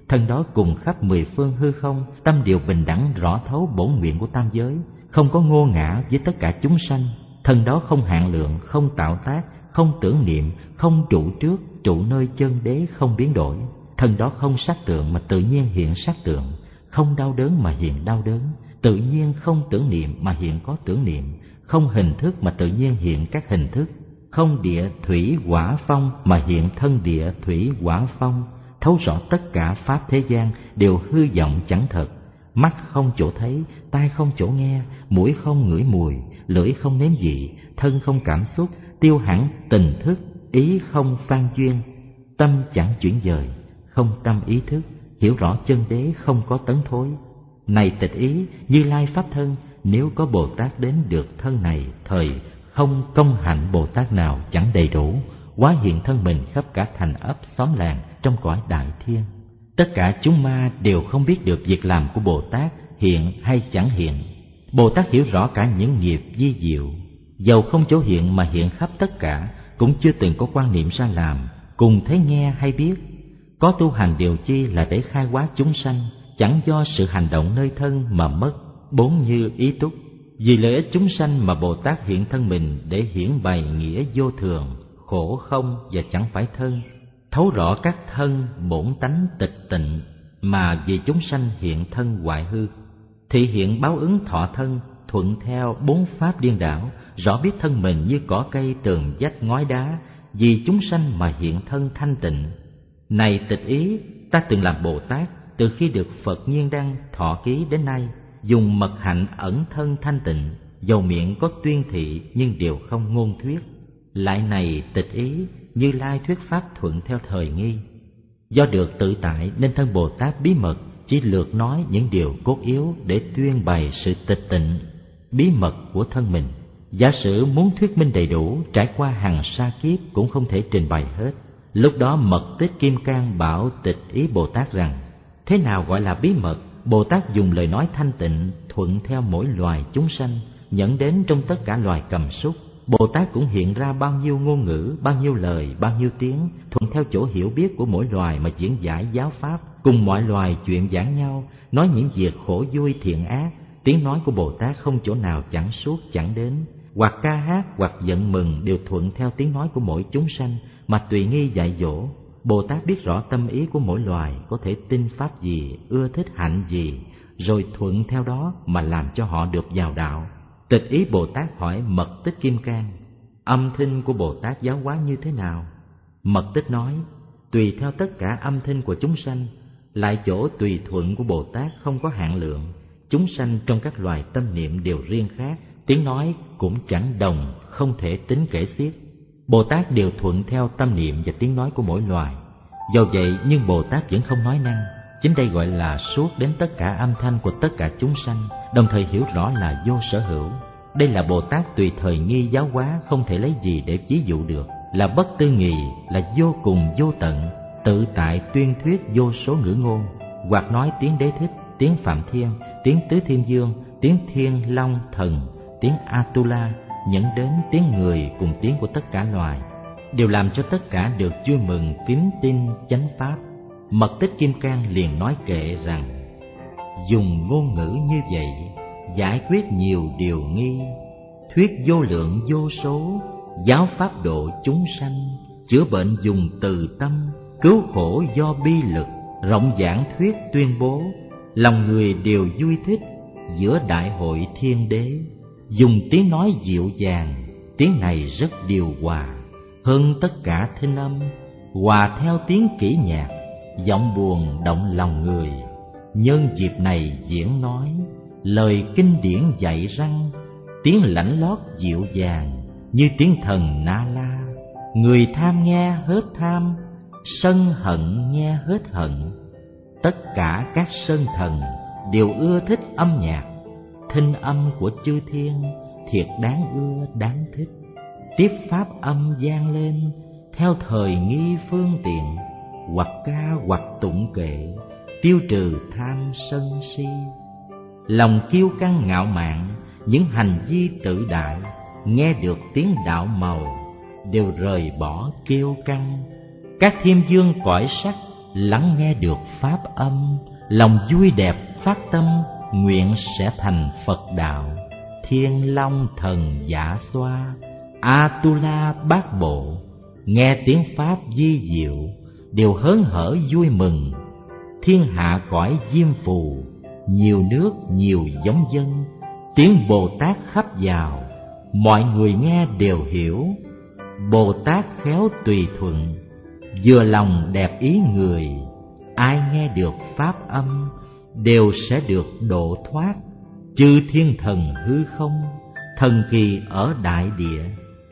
thân đó cùng khắp mười phương hư không, tâm điều bình đẳng rõ thấu bổn nguyện của tam giới, không có ngô ngã với tất cả chúng sanh. Thân đó không hạn lượng, không tạo tác, không tưởng niệm, không trụ trước, trụ nơi chân đế không biến đổi. Thân đó không sắc tượng mà tự nhiên hiện sắc tượng, không đau đớn mà hiện đau đớn, tự nhiên không tưởng niệm mà hiện có tưởng niệm, không hình thức mà tự nhiên hiện các hình thức, không địa thủy hỏa phong mà hiện thân địa thủy hỏa phong. Thấu rõ tất cả pháp thế gian đều hư vọng chẳng thật. Mắt không chỗ thấy, tai không chỗ nghe, mũi không ngửi mùi, lưỡi không nếm vị, thân không cảm xúc, tiêu hẳn tình thức, ý không phan duyên, tâm chẳng chuyển dời, không tâm ý thức, hiểu rõ chân đế không có tấn thối. Này tịch ý, Như Lai pháp thân, nếu có Bồ Tát đến được thân này, thời không công hạnh Bồ Tát nào chẳng đầy đủ, hóa hiện thân mình khắp cả thành ấp xóm làng trong cõi đại thiên. Tất cả chúng ma đều không biết được việc làm của Bồ Tát hiện hay chẳng hiện. Bồ Tát hiểu rõ cả những nghiệp vi diệu, dầu không chỗ hiện mà hiện khắp tất cả, cũng chưa từng có quan niệm ra làm, cùng thấy nghe hay biết. Có tu hành điều chi là để khai hóa chúng sanh, chẳng do sự hành động nơi thân mà mất bốn như ý túc. Vì lợi ích chúng sanh mà Bồ Tát hiện thân mình để hiển bày nghĩa vô thường, khổ không và chẳng phải thân, thấu rõ các thân bổn tánh tịch tịnh, mà vì chúng sanh hiện thân hoại hư, thị hiện báo ứng thọ thân, thuận theo bốn pháp điên đảo, rõ biết thân mình như cỏ cây tường vách ngói đá, vì chúng sanh mà hiện thân thanh tịnh. Này tịch ý, ta từng làm Bồ Tát từ khi được Phật Nhiên Đăng thọ ký đến nay, dùng mật hạnh ẩn thân thanh tịnh, dầu miệng có tuyên thị nhưng đều không ngôn thuyết. Lại này tịch ý, Như Lai thuyết pháp thuận theo thời nghi. Do được tự tại nên thân Bồ Tát bí mật chỉ lược nói những điều cốt yếu để tuyên bày sự tịch tịnh bí mật của thân mình. Giả sử muốn thuyết minh đầy đủ, trải qua hàng sa kiếp cũng không thể trình bày hết. Lúc đó Mật Tích Kim Cang bảo tịch ý Bồ Tát rằng: thế nào gọi là bí mật? Bồ Tát dùng lời nói thanh tịnh thuận theo mỗi loài chúng sanh, nhận đến trong tất cả loài cầm súc. Bồ Tát cũng hiện ra bao nhiêu ngôn ngữ, bao nhiêu lời, bao nhiêu tiếng, thuận theo chỗ hiểu biết của mỗi loài mà diễn giải giáo pháp, cùng mọi loài chuyện giảng nhau, nói những việc khổ vui thiện ác. Tiếng nói của Bồ Tát không chỗ nào chẳng suốt chẳng đến, hoặc ca hát hoặc giận mừng đều thuận theo tiếng nói của mỗi chúng sanh mà tùy nghi dạy dỗ. Bồ Tát biết rõ tâm ý của mỗi loài, có thể tin pháp gì, ưa thích hạnh gì, rồi thuận theo đó mà làm cho họ được vào đạo. Tịch ý Bồ Tát hỏi Mật Tích Kim Cang: âm thanh của Bồ Tát giáo hóa như thế nào? Mật Tích nói: tùy theo tất cả âm thanh của chúng sanh, lại chỗ tùy thuận của Bồ Tát không có hạn lượng. Chúng sanh trong các loài tâm niệm đều riêng khác, tiếng nói cũng chẳng đồng, không thể tính kể xiết. Bồ Tát đều thuận theo tâm niệm và tiếng nói của mỗi loài. Do vậy nhưng Bồ Tát vẫn không nói năng. Chính đây gọi là suốt đến tất cả âm thanh của tất cả chúng sanh, đồng thời hiểu rõ là vô sở hữu. Đây là Bồ Tát tùy thời nghi giáo hóa, không thể lấy gì để ví dụ được, là bất tư nghì, là vô cùng vô tận, tự tại tuyên thuyết vô số ngữ ngôn, hoặc nói tiếng Đế Thích, tiếng Phạm Thiên, tiếng Tứ Thiên Dương, tiếng Thiên Long Thần, tiếng Atula, dẫn đến tiếng người cùng tiếng của tất cả loài, đều làm cho tất cả được vui mừng kính tin chánh pháp. Mật Tích Kim Cang liền nói kệ rằng: dùng ngôn ngữ như vậy giải quyết nhiều điều nghi, thuyết vô lượng vô số, giáo pháp độ chúng sanh, chữa bệnh dùng từ tâm, cứu khổ do bi lực, rộng giảng thuyết tuyên bố, lòng người đều vui thích giữa đại hội thiên đế. Dùng tiếng nói dịu dàng, tiếng này rất điều hòa, hơn tất cả thinh âm, hòa theo tiếng kỹ nhạc, giọng buồn động lòng người. Nhân dịp này diễn nói lời kinh điển dạy rằng, tiếng lãnh lót dịu dàng như tiếng thần Na La. Người tham nghe hết tham, sân hận nghe hết hận. Tất cả các sơn thần đều ưa thích âm nhạc, thinh âm của chư thiên thiệt đáng ưa đáng thích. Tiếp pháp âm vang lên theo thời nghi phương tiện, hoặc ca hoặc tụng kệ, tiêu trừ tham sân si. Lòng kiêu căng ngạo mạn, những hành vi tự đại, nghe được tiếng đạo màu đều rời bỏ kiêu căng. Các thiên dương cõi sắc lắng nghe được pháp âm, lòng vui đẹp phát tâm, nguyện sẽ thành Phật đạo. Thiên long thần giả xoa, Atula bát bộ, nghe tiếng pháp vi diệu, đều hớn hở vui mừng. Thiên hạ cõi diêm phù, nhiều nước nhiều giống dân, tiếng Bồ Tát khắp vào, mọi người nghe đều hiểu. Bồ Tát khéo tùy thuận, vừa lòng đẹp ý người, ai nghe được pháp âm đều sẽ được độ thoát. Chư thiên thần hư không, thần kỳ ở đại địa,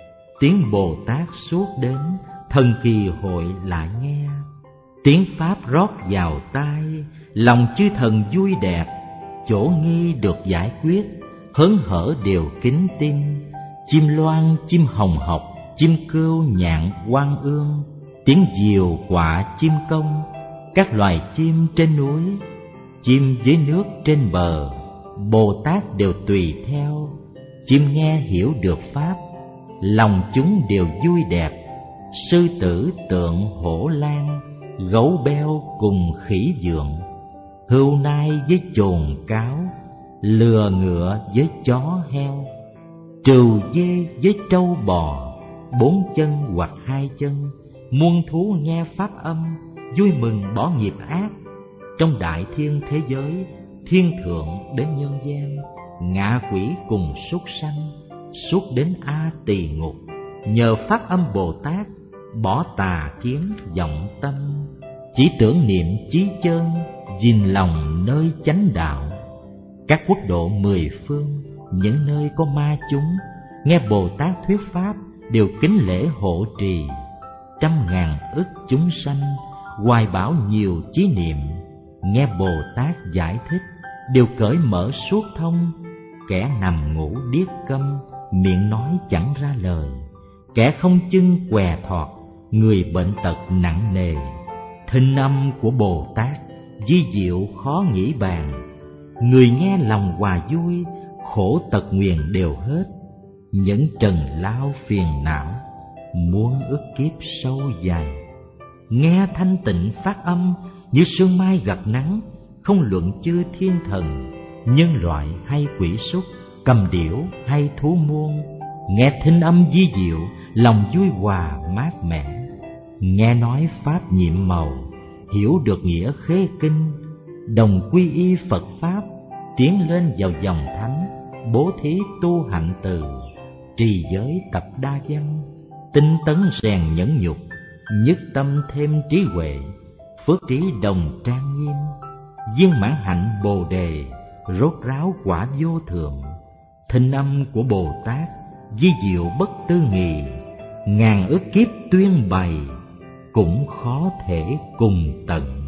tiếng Bồ Tát suốt đến, thần kỳ hội lại nghe. Tiếng pháp rót vào tai, lòng chư thần vui đẹp, chỗ nghi được giải quyết, hớn hở đều kính tin. Chim loan, chim hồng học, chim cưu, nhạn, oan ương, tiếng diều, quạ, chim công, các loài chim trên núi, chim dưới nước trên bờ, Bồ Tát đều tùy theo. Chim nghe hiểu được pháp, lòng chúng đều vui đẹp. Sư tử, tượng, hổ lang, gấu beo cùng khỉ dượng, hươu nai với chồn cáo, lừa ngựa với chó heo, trừu dê với trâu bò, bốn chân hoặc hai chân, muôn thú nghe pháp âm, vui mừng bỏ nghiệp ác. Trong đại thiên thế giới, thiên thượng đến nhân gian, ngạ quỷ cùng súc sanh, suốt đến A Tỳ ngục, nhờ pháp âm Bồ Tát bỏ tà kiến vọng tâm, chỉ tưởng niệm chí chân, gìn lòng nơi chánh đạo. Các quốc độ mười phương, những nơi có ma chúng, nghe Bồ Tát thuyết pháp đều kính lễ hộ trì. Trăm ngàn ức chúng sanh, hoài bão nhiều chí niệm, nghe Bồ Tát giải thích đều cởi mở suốt thông. Kẻ nằm ngủ điếc câm, miệng nói chẳng ra lời, kẻ không chân què thọt, người bệnh tật nặng nề. Thinh âm của Bồ Tát vi diệu khó nghĩ bàn, người nghe lòng hòa vui, khổ tật nguyền đều hết. Những trần lao phiền não, muốn ức kiếp sâu dài, nghe thanh tịnh phát âm như sương mai gặp nắng. Không luận chư thiên thần, nhân loại hay quỷ súc, cầm điểu hay thú muôn, nghe thinh âm vi diệu, lòng vui hòa mát mẻ. Nghe nói pháp nhiệm màu, hiểu được nghĩa khế kinh, đồng quy y Phật pháp, tiến lên vào dòng thánh. Bố thí tu hạnh từ, trì giới tập đa văn, tinh tấn rèn nhẫn nhục, nhất tâm thêm trí huệ, phước trí đồng trang nghiêm. Viên mãn hạnh Bồ đề, rốt ráo quả vô thượng. Thinh âm của Bồ Tát vi diệu bất tư nghị, ngàn ức kiếp tuyên bày, cũng khó thể cùng tận.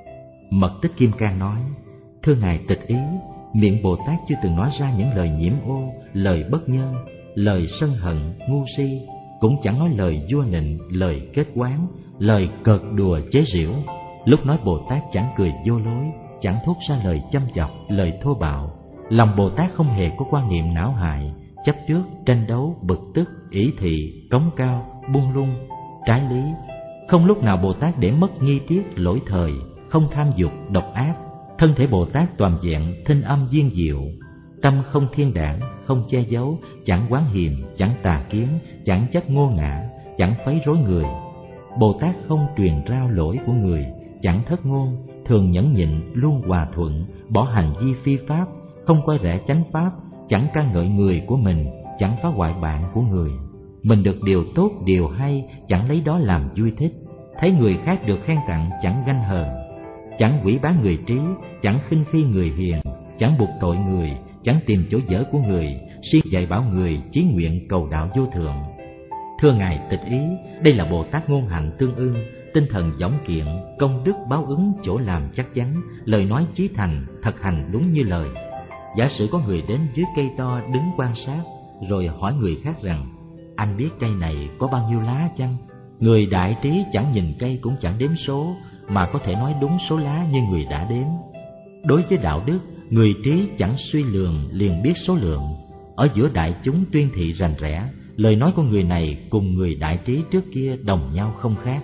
Mật Tích Kim Cang nói: thưa ngài Tịch Ý, miệng Bồ Tát chưa từng nói ra những lời nhiễm ô, lời bất nhân, lời sân hận, ngu si, cũng chẳng nói lời vua nịnh, lời kết quán, lời cợt đùa chế giễu. Lúc nói Bồ Tát chẳng cười vô lối, chẳng thốt ra lời châm chọc, lời thô bạo. Lòng Bồ Tát không hề có quan niệm não hại, chấp trước, tranh đấu, bực tức, ỷ thị, cống cao, buông lung, trái lý. Không lúc nào Bồ Tát để mất nghi tiết, lỗi thời, không tham dục, độc ác. Thân thể Bồ Tát toàn vẹn, thinh âm viên diệu, tâm không thiên đảng, không che giấu, chẳng oán hiềm, chẳng tà kiến, chẳng chấp ngô ngã, chẳng phấy rối người. Bồ Tát không truyền rao lỗi của người, chẳng thất ngôn, thường nhẫn nhịn, luôn hòa thuận, bỏ hành vi phi pháp, không coi rẻ chánh pháp, chẳng ca ngợi người của mình, chẳng phá hoại bạn của người. Mình được điều tốt, điều hay, chẳng lấy đó làm vui thích. Thấy người khác được khen tặng, chẳng ganh hờn, chẳng quỷ bán người trí, chẳng khinh khi người hiền, chẳng buộc tội người, chẳng tìm chỗ dở của người, siêng dạy bảo người, chí nguyện cầu đạo vô thượng. Thưa ngài Tịch Ý, đây là Bồ Tát ngôn hạnh tương ưng, tinh thần dõng kiện, công đức báo ứng chỗ làm chắc chắn, lời nói chí thành, thật hành đúng như lời. Giả sử có người đến dưới cây to đứng quan sát, rồi hỏi người khác rằng: anh biết cây này có bao nhiêu lá chăng? Người đại trí chẳng nhìn cây cũng chẳng đếm số, mà có thể nói đúng số lá như người đã đếm. Đối với đạo đức, người trí chẳng suy lường liền biết số lượng. Ở giữa đại chúng tuyên thị rành rẽ, lời nói của người này cùng người đại trí trước kia đồng nhau không khác.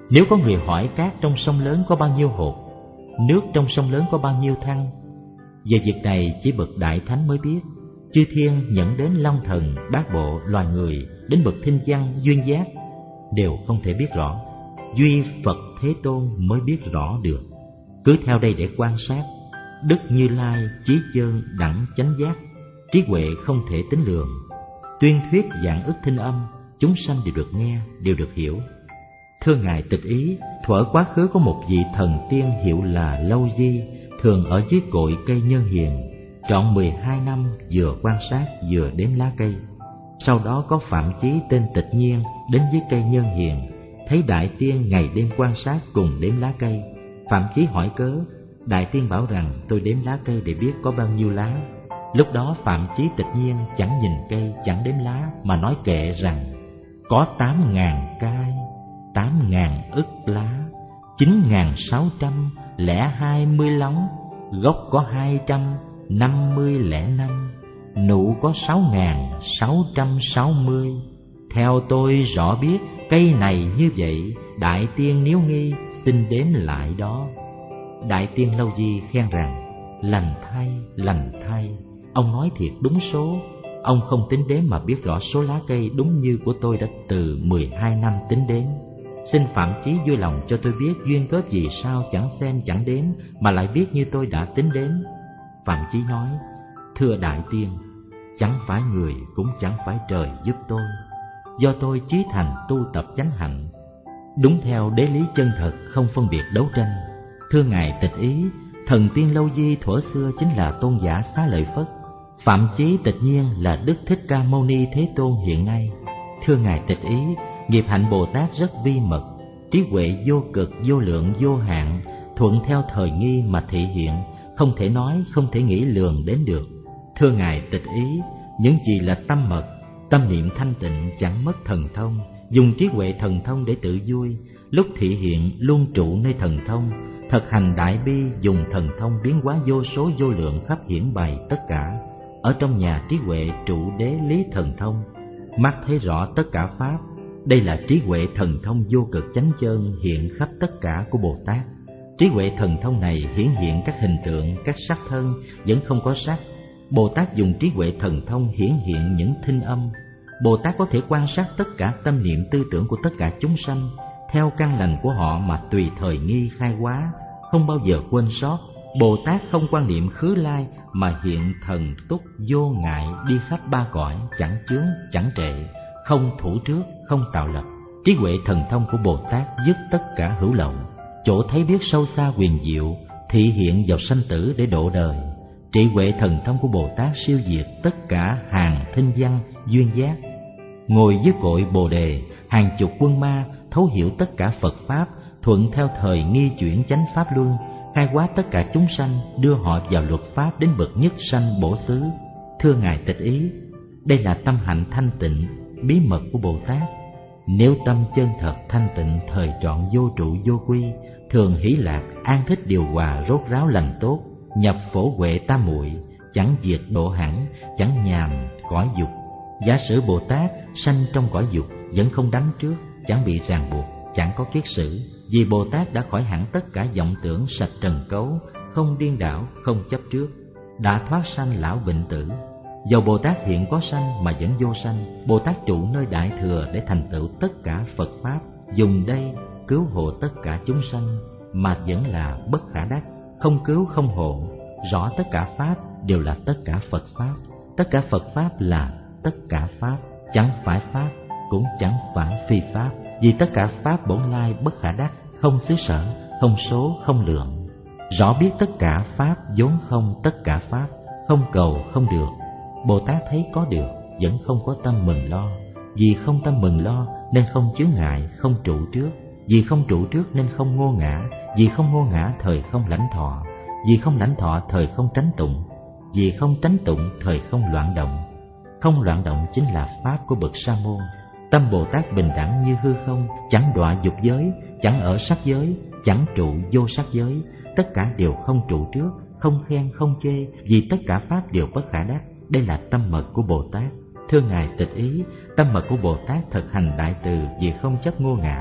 Nếu có người hỏi cát trong sông lớn có bao nhiêu hột, nước trong sông lớn có bao nhiêu thăng, về việc này chỉ bậc đại thánh mới biết. Chư thiên nhận đến long thần, bát bộ, loài người, đến bậc thinh văn, duyên giác đều không thể biết rõ, duy Phật Thế Tôn mới biết rõ được. Cứ theo đây để quan sát. Đức Như Lai chí chơn đẳng chánh giác, trí huệ không thể tính lường. Tuyên thuyết vạn ức thinh âm, chúng sanh đều được nghe, đều được hiểu. Thưa Ngài Tịch Ý, thuở quá khứ có một vị thần tiên hiệu là Lâu Di, thường ở dưới cội cây nhân hiền, trọn mười hai năm vừa quan sát vừa đếm lá cây. Sau đó có Phạm Chí tên Tịch Nhiên đến với cây nhân hiền, thấy Đại Tiên ngày đêm quan sát cùng đếm lá cây. Phạm Chí hỏi cớ, Đại Tiên bảo rằng tôi đếm lá cây để biết có bao nhiêu lá. Lúc đó Phạm Chí Tịch Nhiên chẳng nhìn cây, chẳng đếm lá, mà nói kệ rằng có tám ngàn cai, tám ngàn ức lá, chín ngàn sáu trăm lẻ hai mươi lóng, gốc có hai trăm năm mươi lẻ năm, nụ có sáu ngàn sáu trăm sáu mươi. Theo tôi rõ biết cây này như vậy, Đại Tiên nếu nghi xin đếm lại đó. Đại Tiên Lâu Di khen rằng lành thay, lành thay, ông nói thiệt đúng số. Ông không tính đếm mà biết rõ số lá cây đúng như của tôi đã từ mười hai năm tính đến. Xin Phạm Chí vui lòng cho tôi biết duyên cớ gì sao chẳng xem chẳng đếm mà lại biết như tôi đã tính đến. Phạm Chí nói, thưa Đại Tiên, chẳng phải người cũng chẳng phải trời giúp tôi, do tôi chí thành tu tập chánh hạnh, đúng theo đế lý chân thật, không phân biệt đấu tranh. Thưa Ngài Tịch Ý, thần tiên Lâu Di thuở xưa chính là tôn giả Xá Lợi Phất, Phạm Chí Tịch Nhiên là Đức Thích Ca Mâu Ni Thế Tôn hiện nay. Thưa Ngài Tịch Ý, nghiệp hạnh Bồ Tát rất vi mật, trí huệ vô cực, vô lượng, vô hạn, thuận theo thời nghi mà thị hiện, không thể nói, không thể nghĩ lường đến được. Thưa Ngài Tịch Ý, những gì là tâm mật, tâm niệm thanh tịnh chẳng mất thần thông, dùng trí huệ thần thông để tự vui, lúc thị hiện luôn trụ nơi thần thông, thực hành đại bi dùng thần thông biến hóa vô số vô lượng khắp hiển bày tất cả. Ở trong nhà trí huệ trụ đế lý thần thông, mắt thấy rõ tất cả pháp. Đây là trí huệ thần thông vô cực chánh chân hiện khắp tất cả của Bồ Tát. Trí huệ thần thông này hiển hiện các hình tượng, các sắc thân vẫn không có sắc. Bồ Tát dùng trí huệ thần thông hiển hiện những thinh âm. Bồ Tát có thể quan sát tất cả tâm niệm tư tưởng của tất cả chúng sanh, theo căn lành của họ mà tùy thời nghi khai hóa, không bao giờ quên sót. Bồ Tát không quan niệm khứ lai mà hiện thần túc vô ngại đi khắp ba cõi, chẳng chướng chẳng trệ, không thủ trước, không tạo lập. Trí huệ thần thông của Bồ Tát dứt tất cả hữu lậu, chỗ thấy biết sâu xa huyền diệu, thị hiện vào sanh tử để độ đời. Trí huệ thần thông của Bồ Tát siêu diệt tất cả hàng thinh văn, duyên giác. Ngồi dưới cội Bồ Đề, hàng chục quân ma thấu hiểu tất cả Phật Pháp, thuận theo thời nghi chuyển chánh Pháp luân, khai hóa tất cả chúng sanh, đưa họ vào luật Pháp đến bậc nhất sanh bổ xứ. Thưa Ngài Tịch Ý, đây là tâm hạnh thanh tịnh, bí mật của Bồ Tát. Nếu tâm chân thật thanh tịnh, thời trọn vô trụ vô quy, thường hỷ lạc, an thích điều hòa, rốt ráo lành tốt, nhập phổ huệ tam muội, chẳng diệt độ hẳn, chẳng nhàm cõi dục. Giả sử Bồ Tát sanh trong cõi dục, vẫn không đắm trước, chẳng bị ràng buộc, chẳng có kiết sử, vì Bồ Tát đã khỏi hẳn tất cả vọng tưởng sạch trần cấu, không điên đảo, không chấp trước, đã thoát sanh lão bệnh tử. Dầu Bồ Tát hiện có sanh mà vẫn vô sanh, Bồ Tát trụ nơi Đại Thừa để thành tựu tất cả Phật Pháp, dùng đây cứu hộ tất cả chúng sanh, mà vẫn là bất khả đắc, không cứu không hộ. Rõ tất cả Pháp đều là tất cả Phật Pháp, tất cả Phật Pháp là tất cả Pháp, chẳng phải Pháp cũng chẳng phải phi Pháp, vì tất cả Pháp bổn lai bất khả đắc, không xứ sở, không số, không lượng. Rõ biết tất cả Pháp vốn không tất cả Pháp, không cầu không được. Bồ Tát thấy có được, vẫn không có tâm mừng lo. Vì không tâm mừng lo nên không chướng ngại, không trụ trước. Vì không trụ trước nên không ngô ngã. Vì không ngô ngã thời không lãnh thọ. Vì không lãnh thọ thời không tránh tụng. Vì không tránh tụng thời không loạn động. Không loạn động chính là Pháp của bậc Sa môn. Tâm Bồ Tát bình đẳng như hư không, chẳng đọa dục giới, chẳng ở sắc giới, chẳng trụ vô sắc giới. Tất cả đều không trụ trước, không khen không chê, vì tất cả Pháp đều bất khả đắc. Đây là tâm mật của Bồ Tát. Thưa Ngài Tịch Ý, tâm mật của Bồ Tát thực hành đại từ vì không chấp ngô ngã,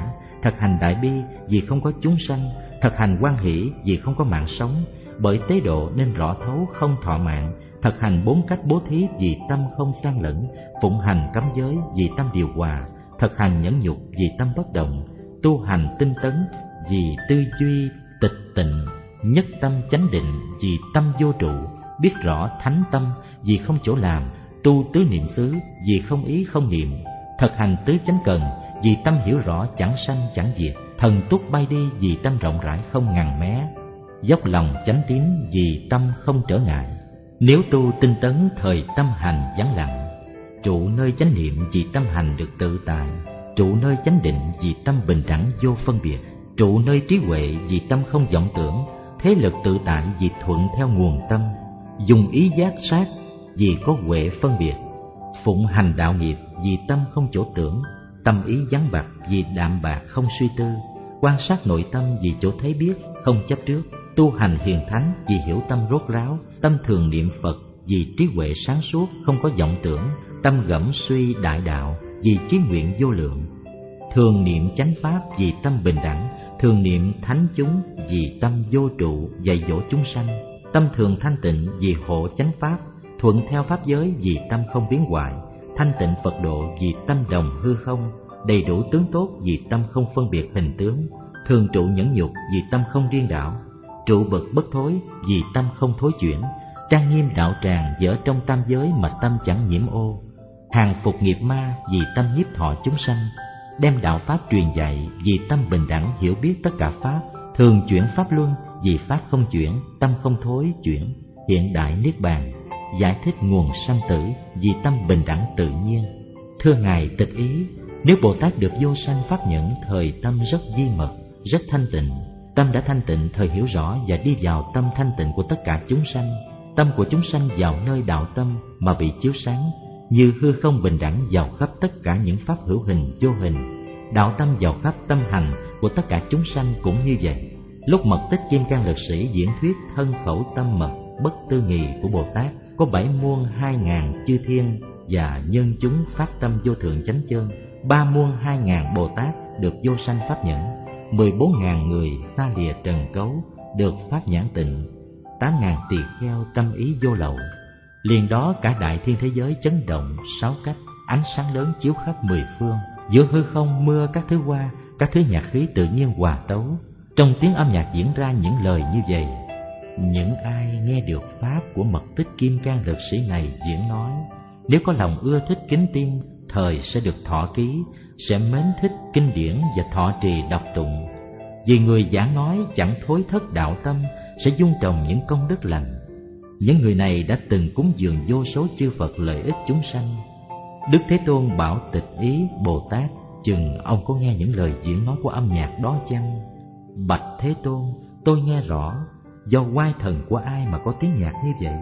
thực hành đại bi vì không có chúng sanh, thực hành hoan hỷ vì không có mạng sống. Bởi tế độ nên rõ thấu không thọ mạng, thực hành bốn cách bố thí vì tâm không san lẫn, phụng hành cấm giới vì tâm điều hòa, thực hành nhẫn nhục vì tâm bất động, tu hành tinh tấn vì tư duy tịch tịnh, nhất tâm chánh định vì tâm vô trụ, biết rõ thánh tâm vì không chỗ làm, tu tứ niệm xứ vì không ý không niệm, thực hành tứ chánh cần vì tâm hiểu rõ chẳng sanh chẳng diệt, thần túc bay đi vì tâm rộng rãi không ngằn mé, dốc lòng chánh tín vì tâm không trở ngại. Nếu tu tinh tấn thời tâm hành vắng lặng, trụ nơi chánh niệm vì tâm hành được tự tại, trụ nơi chánh định vì tâm bình đẳng vô phân biệt, trụ nơi trí huệ vì tâm không vọng tưởng, thế lực tự tại vì thuận theo nguồn tâm, dùng ý giác sát vì có huệ phân biệt, phụng hành đạo nghiệp vì tâm không chỗ tưởng, tâm ý vắng bặt vì đạm bạc không suy tư, quan sát nội tâm vì chỗ thấy biết không chấp trước, tu hành hiền thánh vì hiểu tâm rốt ráo, tâm thường niệm Phật vì trí huệ sáng suốt không có vọng tưởng, tâm gẫm suy đại đạo vì chí nguyện vô lượng, thường niệm chánh pháp vì tâm bình đẳng, thường niệm thánh chúng vì tâm vô trụ dạy dỗ chúng sanh, tâm thường thanh tịnh vì hộ chánh pháp, thuận theo pháp giới vì tâm không biến hoại, thanh tịnh Phật độ vì tâm đồng hư không, đầy đủ tướng tốt vì tâm không phân biệt hình tướng, thường trụ nhẫn nhục vì tâm không điên đảo, trụ bậc bất thối vì tâm không thối chuyển, trang nghiêm đạo tràng dở trong tam giới mà tâm chẳng nhiễm ô, hàng phục nghiệp ma vì tâm nhiếp thọ chúng sanh, đem đạo pháp truyền dạy vì tâm bình đẳng hiểu biết tất cả pháp, thường chuyển pháp luân vì pháp không chuyển, tâm không thối chuyển, hiện đại niết bàn, giải thích nguồn sanh tử vì tâm bình đẳng tự nhiên. Thưa ngài Tịch Ý, nếu Bồ Tát được vô sanh pháp nhẫn thời tâm rất di mật, rất thanh tịnh, tâm đã thanh tịnh thời hiểu rõ và đi vào tâm thanh tịnh của tất cả chúng sanh, tâm của chúng sanh vào nơi đạo tâm mà bị chiếu sáng, như hư không bình đẳng vào khắp tất cả những pháp hữu hình vô hình, đạo tâm vào khắp tâm hành của tất cả chúng sanh cũng như vậy. Lúc Mật Tích Kim Cang Lực Sĩ diễn thuyết thân khẩu tâm mật bất tư nghì của Bồ Tát, có bảy muôn hai ngàn chư thiên và nhân chúng phát tâm vô thượng chánh chân, ba muôn hai ngàn Bồ Tát được vô sanh pháp nhẫn, mười bốn ngàn người xa lìa trần cấu được pháp nhãn tịnh, tám ngàn tỳ kheo tâm ý vô lậu. Liền đó cả đại thiên thế giới chấn động sáu cách, ánh sáng lớn chiếu khắp mười phương, giữa hư không mưa các thứ hoa, các thứ nhạc khí tự nhiên hòa tấu, trong tiếng âm nhạc diễn ra những lời như vậy. Những ai nghe được pháp của Mật Tích Kim Cang Lực Sĩ này diễn nói, nếu có lòng ưa thích kính tin, thời sẽ được thọ ký, sẽ mến thích kinh điển và thọ trì đọc tụng. Vì người giảng nói chẳng thối thất đạo tâm, sẽ dung trồng những công đức lành. Những người này đã từng cúng dường vô số chư Phật lợi ích chúng sanh. Đức Thế Tôn bảo Tịch Ý Bồ Tát, chừng ông có nghe những lời diễn nói của âm nhạc đó chăng? Bạch Thế Tôn, tôi nghe rõ, do oai thần của ai mà có tiếng nhạc như vậy?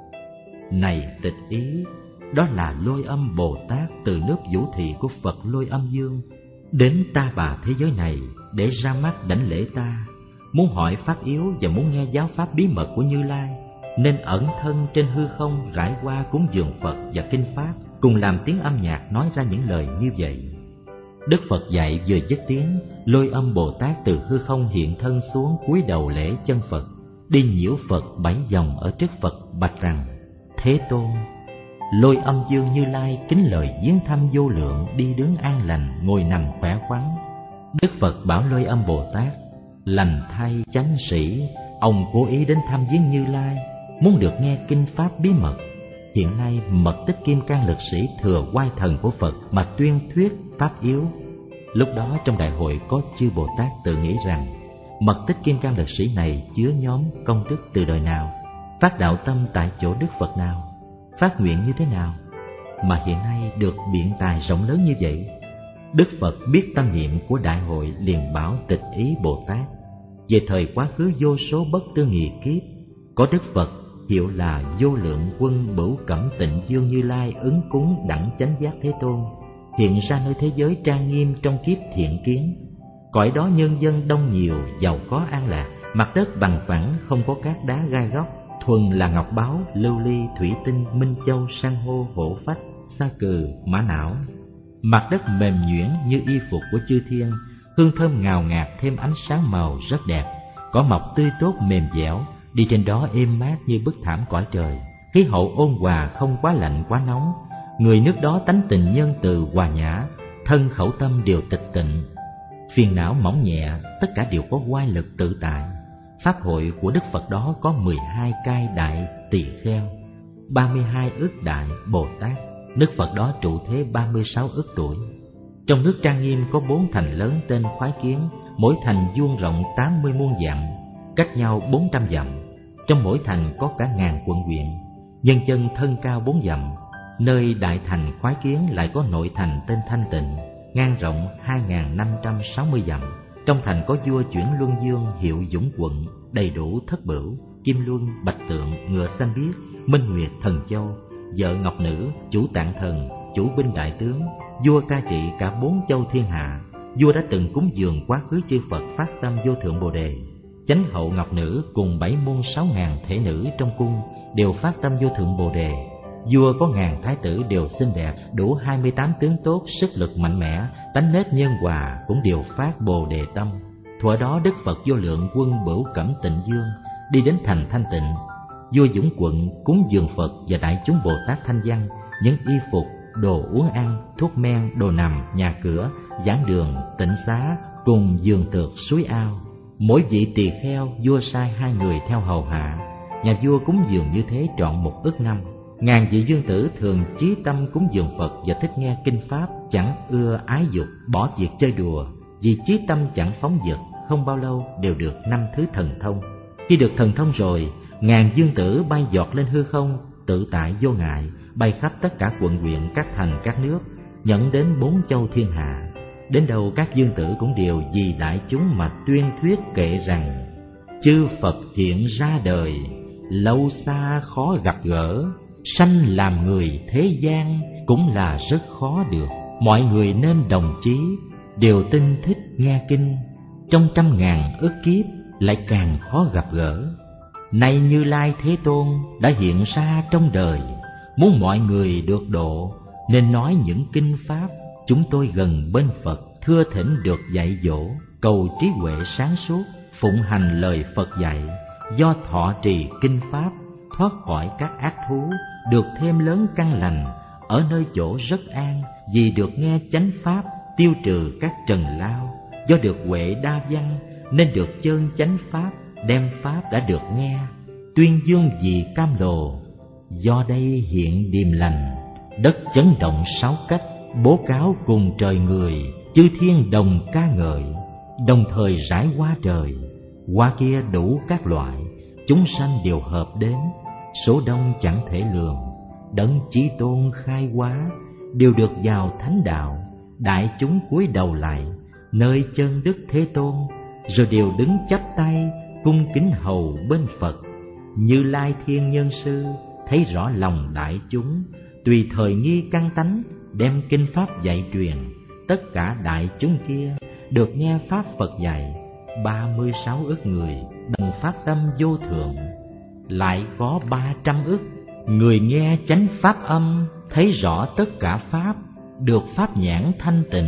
Này Tịch Ý, đó là Lôi Âm Bồ Tát từ nước Vũ Thị của Phật Lôi Âm Dương đến ta bà thế giới này để ra mắt đảnh lễ ta, muốn hỏi pháp yếu và muốn nghe giáo pháp bí mật của Như Lai, nên ẩn thân trên hư không rải qua cúng dường Phật và kinh pháp, cùng làm tiếng âm nhạc nói ra những lời như vậy. Đức Phật dạy vừa dứt tiếng, Lôi Âm Bồ Tát từ hư không hiện thân xuống cúi đầu lễ chân Phật, đi nhiễu Phật bảy vòng ở trước Phật bạch rằng: Thế Tôn, Lôi Âm Dương Như Lai kính lời viếng thăm vô lượng, đi đứng an lành, ngồi nằm khỏe khoắn. Đức Phật bảo Lôi Âm Bồ Tát: Lành thay chánh sĩ, ông cố ý đến thăm viếng Như Lai, muốn được nghe kinh pháp bí mật. Hiện nay Mật Tích Kim Cang Lực Sĩ thừa oai thần của Phật mà tuyên thuyết pháp yếu. Lúc đó trong đại hội có chư Bồ Tát tự nghĩ rằng Mật Tích Kim Cang Lực Sĩ này chứa nhóm công đức từ đời nào, phát đạo tâm tại chỗ Đức Phật nào, phát nguyện như thế nào, mà hiện nay được biện tài rộng lớn như vậy. Đức Phật biết tâm niệm của đại hội, liền bảo Tịch Ý Bồ Tát: Về thời quá khứ vô số bất tư nghì kiếp, có Đức Phật hiệu là Vô Lượng Quân Bửu Cẩm Tịnh Dương Như Lai ứng cúng đẳng chánh giác Thế Tôn, hiện ra nơi thế giới trang nghiêm trong kiếp thiện kiến. Cõi đó nhân dân đông nhiều, giàu có an lạc, mặt đất bằng phẳng, không có cát đá gai góc, thuần là ngọc báu, lưu ly, thủy tinh, minh châu, san hô, hổ phách, sa cừ, mã não. Mặt đất mềm nhuyễn như y phục của chư thiên, hương thơm ngào ngạt thêm ánh sáng màu rất đẹp. Cỏ mọc tươi tốt mềm dẻo, đi trên đó êm mát như bức thảm cõi trời. Khí hậu ôn hòa, không quá lạnh quá nóng. Người nước đó tánh tình nhân từ hòa nhã, thân khẩu tâm đều tịch tịnh. Phiền não mỏng nhẹ, tất cả đều có oai lực tự tại. Pháp hội của Đức Phật đó có mười hai cai đại tỳ kheo, ba mươi hai ức đại Bồ Tát. Đức Phật đó trụ thế ba mươi sáu ức tuổi. Trong nước trang nghiêm có bốn thành lớn tên Khoái Kiến, mỗi thành vuông rộng tám mươi muôn dặm, cách nhau bốn trăm dặm. Trong mỗi thành có cả ngàn quận huyện, nhân dân thân cao bốn dặm. Nơi đại thành Khoái Kiến lại có nội thành tên Thanh Tịnh, ngang rộng hai nghìn năm trăm sáu mươi dặm. Trong thành có vua chuyển luân dương hiệu Dũng Quận, đầy đủ thất bửu, kim luân, bạch tượng, ngựa xanh biếc, minh nguyệt, thần châu, vợ ngọc nữ, chủ tạng thần, chủ binh đại tướng. Vua ca trị cả bốn châu thiên hạ. Vua đã từng cúng dường quá khứ chư Phật phát tâm vô thượng Bồ đề. Chánh hậu ngọc nữ cùng bảy muôn sáu ngàn thể nữ trong cung đều phát tâm vô thượng Bồ đề. Vua có ngàn thái tử đều xinh đẹp, đủ hai mươi tám tướng tốt, sức lực mạnh mẽ, tánh nết nhân hòa, cũng đều phát Bồ đề tâm. Thuở đó Đức Phật vô lượng quân Bửu Cẩm Tịnh Dương đi đến thành Thanh Tịnh. Vua Dũng Quận cúng dường Phật và đại chúng Bồ Tát thanh văn những y phục, đồ uống ăn, thuốc men, đồ nằm, nhà cửa, giảng đường, tịnh xá cùng giường tược, suối ao. Mỗi vị tỳ kheo vua sai hai người theo hầu hạ. Nhà vua cúng dường như thế trọn một ức năm. Ngàn vị dương tử thường chí tâm cúng dường Phật và thích nghe kinh pháp, chẳng ưa ái dục, bỏ việc chơi đùa. Vì chí tâm chẳng phóng dật, không bao lâu đều được năm thứ thần thông. Khi được thần thông rồi, ngàn dương tử bay giọt lên hư không, tự tại vô ngại, bay khắp tất cả quận huyện, các thành, các nước, nhận đến bốn châu thiên hạ. Đến đâu các dương tử cũng đều vì đại chúng mà tuyên thuyết kệ rằng: chư Phật hiện ra đời, lâu xa khó gặp gỡ. Sanh làm người thế gian cũng là rất khó được. Mọi người nên đồng chí, đều tinh thích nghe kinh. Trong trăm ngàn ức kiếp lại càng khó gặp gỡ. Nay Như Lai Thế Tôn đã hiện ra trong đời, muốn mọi người được độ, nên nói những kinh pháp. Chúng tôi gần bên Phật, thưa thỉnh được dạy dỗ, cầu trí huệ sáng suốt, phụng hành lời Phật dạy. Do thọ trì kinh pháp, thoát khỏi các ác thú, được thêm lớn căn lành, ở nơi chỗ rất an. Vì được nghe chánh pháp, tiêu trừ các trần lao. Do được huệ đa văn, nên được chơn chánh pháp, đem pháp đã được nghe. Tuyên dương vì cam lồ, do đây hiện điềm lành. Đất chấn động sáu cách, bố cáo cùng trời người. Chư thiên đồng ca ngợi, đồng thời rải hoa trời. Hoa kia đủ các loại, chúng sanh đều hợp đến. Số đông chẳng thể lường, đấng chí tôn khai hóa. Đều được vào thánh đạo, đại chúng cúi đầu lại nơi chân Đức Thế Tôn. Rồi đều đứng chắp tay, cung kính hầu bên Phật. Như Lai Thiên Nhân Sư thấy rõ lòng đại chúng, tùy thời nghi căn tánh, đem kinh pháp dạy truyền. Tất cả đại chúng kia được nghe pháp Phật dạy, ba mươi sáu ức người đồng phát tâm vô thượng. Lại có ba trăm ức người nghe chánh pháp âm, thấy rõ tất cả pháp, được pháp nhãn thanh tịnh.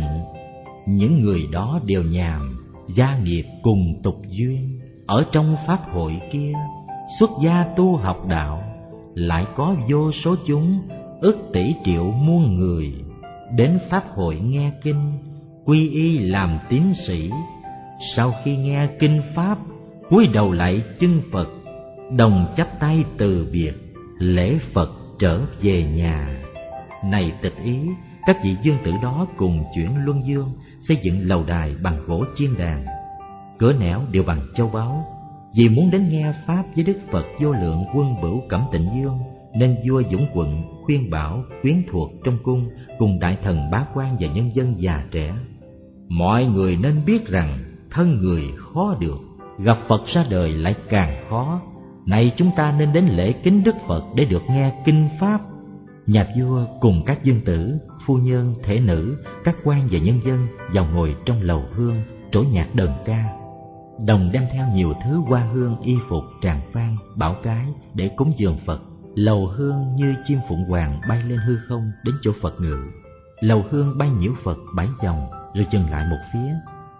Những người đó đều nhàm, gia nghiệp cùng tục duyên. Ở trong pháp hội kia, xuất gia tu học đạo. Lại có vô số chúng, ức tỷ triệu muôn người, đến pháp hội nghe kinh, quy y làm tín sĩ. Sau khi nghe kinh pháp, cúi đầu lạy chân Phật, đồng chắp tay từ biệt, lễ Phật trở về nhà. Này tịch ý, các vị dương tử đó cùng chuyển luân dương, xây dựng lầu đài bằng gỗ chiên đàn, cửa nẻo đều bằng châu báu. Vì muốn đến nghe pháp với Đức Phật vô lượng quân Bửu Cẩm Tịnh Dương, nên vua Dũng Quận khuyên bảo quyến thuộc trong cung cùng đại thần bá quan và nhân dân già trẻ: mọi người nên biết rằng thân người khó được, gặp Phật ra đời lại càng khó. Này chúng ta nên đến lễ kính Đức Phật để được nghe kinh pháp. Nhà vua cùng các dương tử, phu nhân, thể nữ, các quan và nhân dân vào ngồi trong lầu hương, trổ nhạc đờn ca, đồng đem theo nhiều thứ hoa hương, y phục, tràng phan, bảo cái để cúng dường Phật. Lầu hương như chim phụng hoàng bay lên hư không đến chỗ Phật ngự. Lầu hương bay nhiễu Phật bảy vòng rồi dừng lại một phía.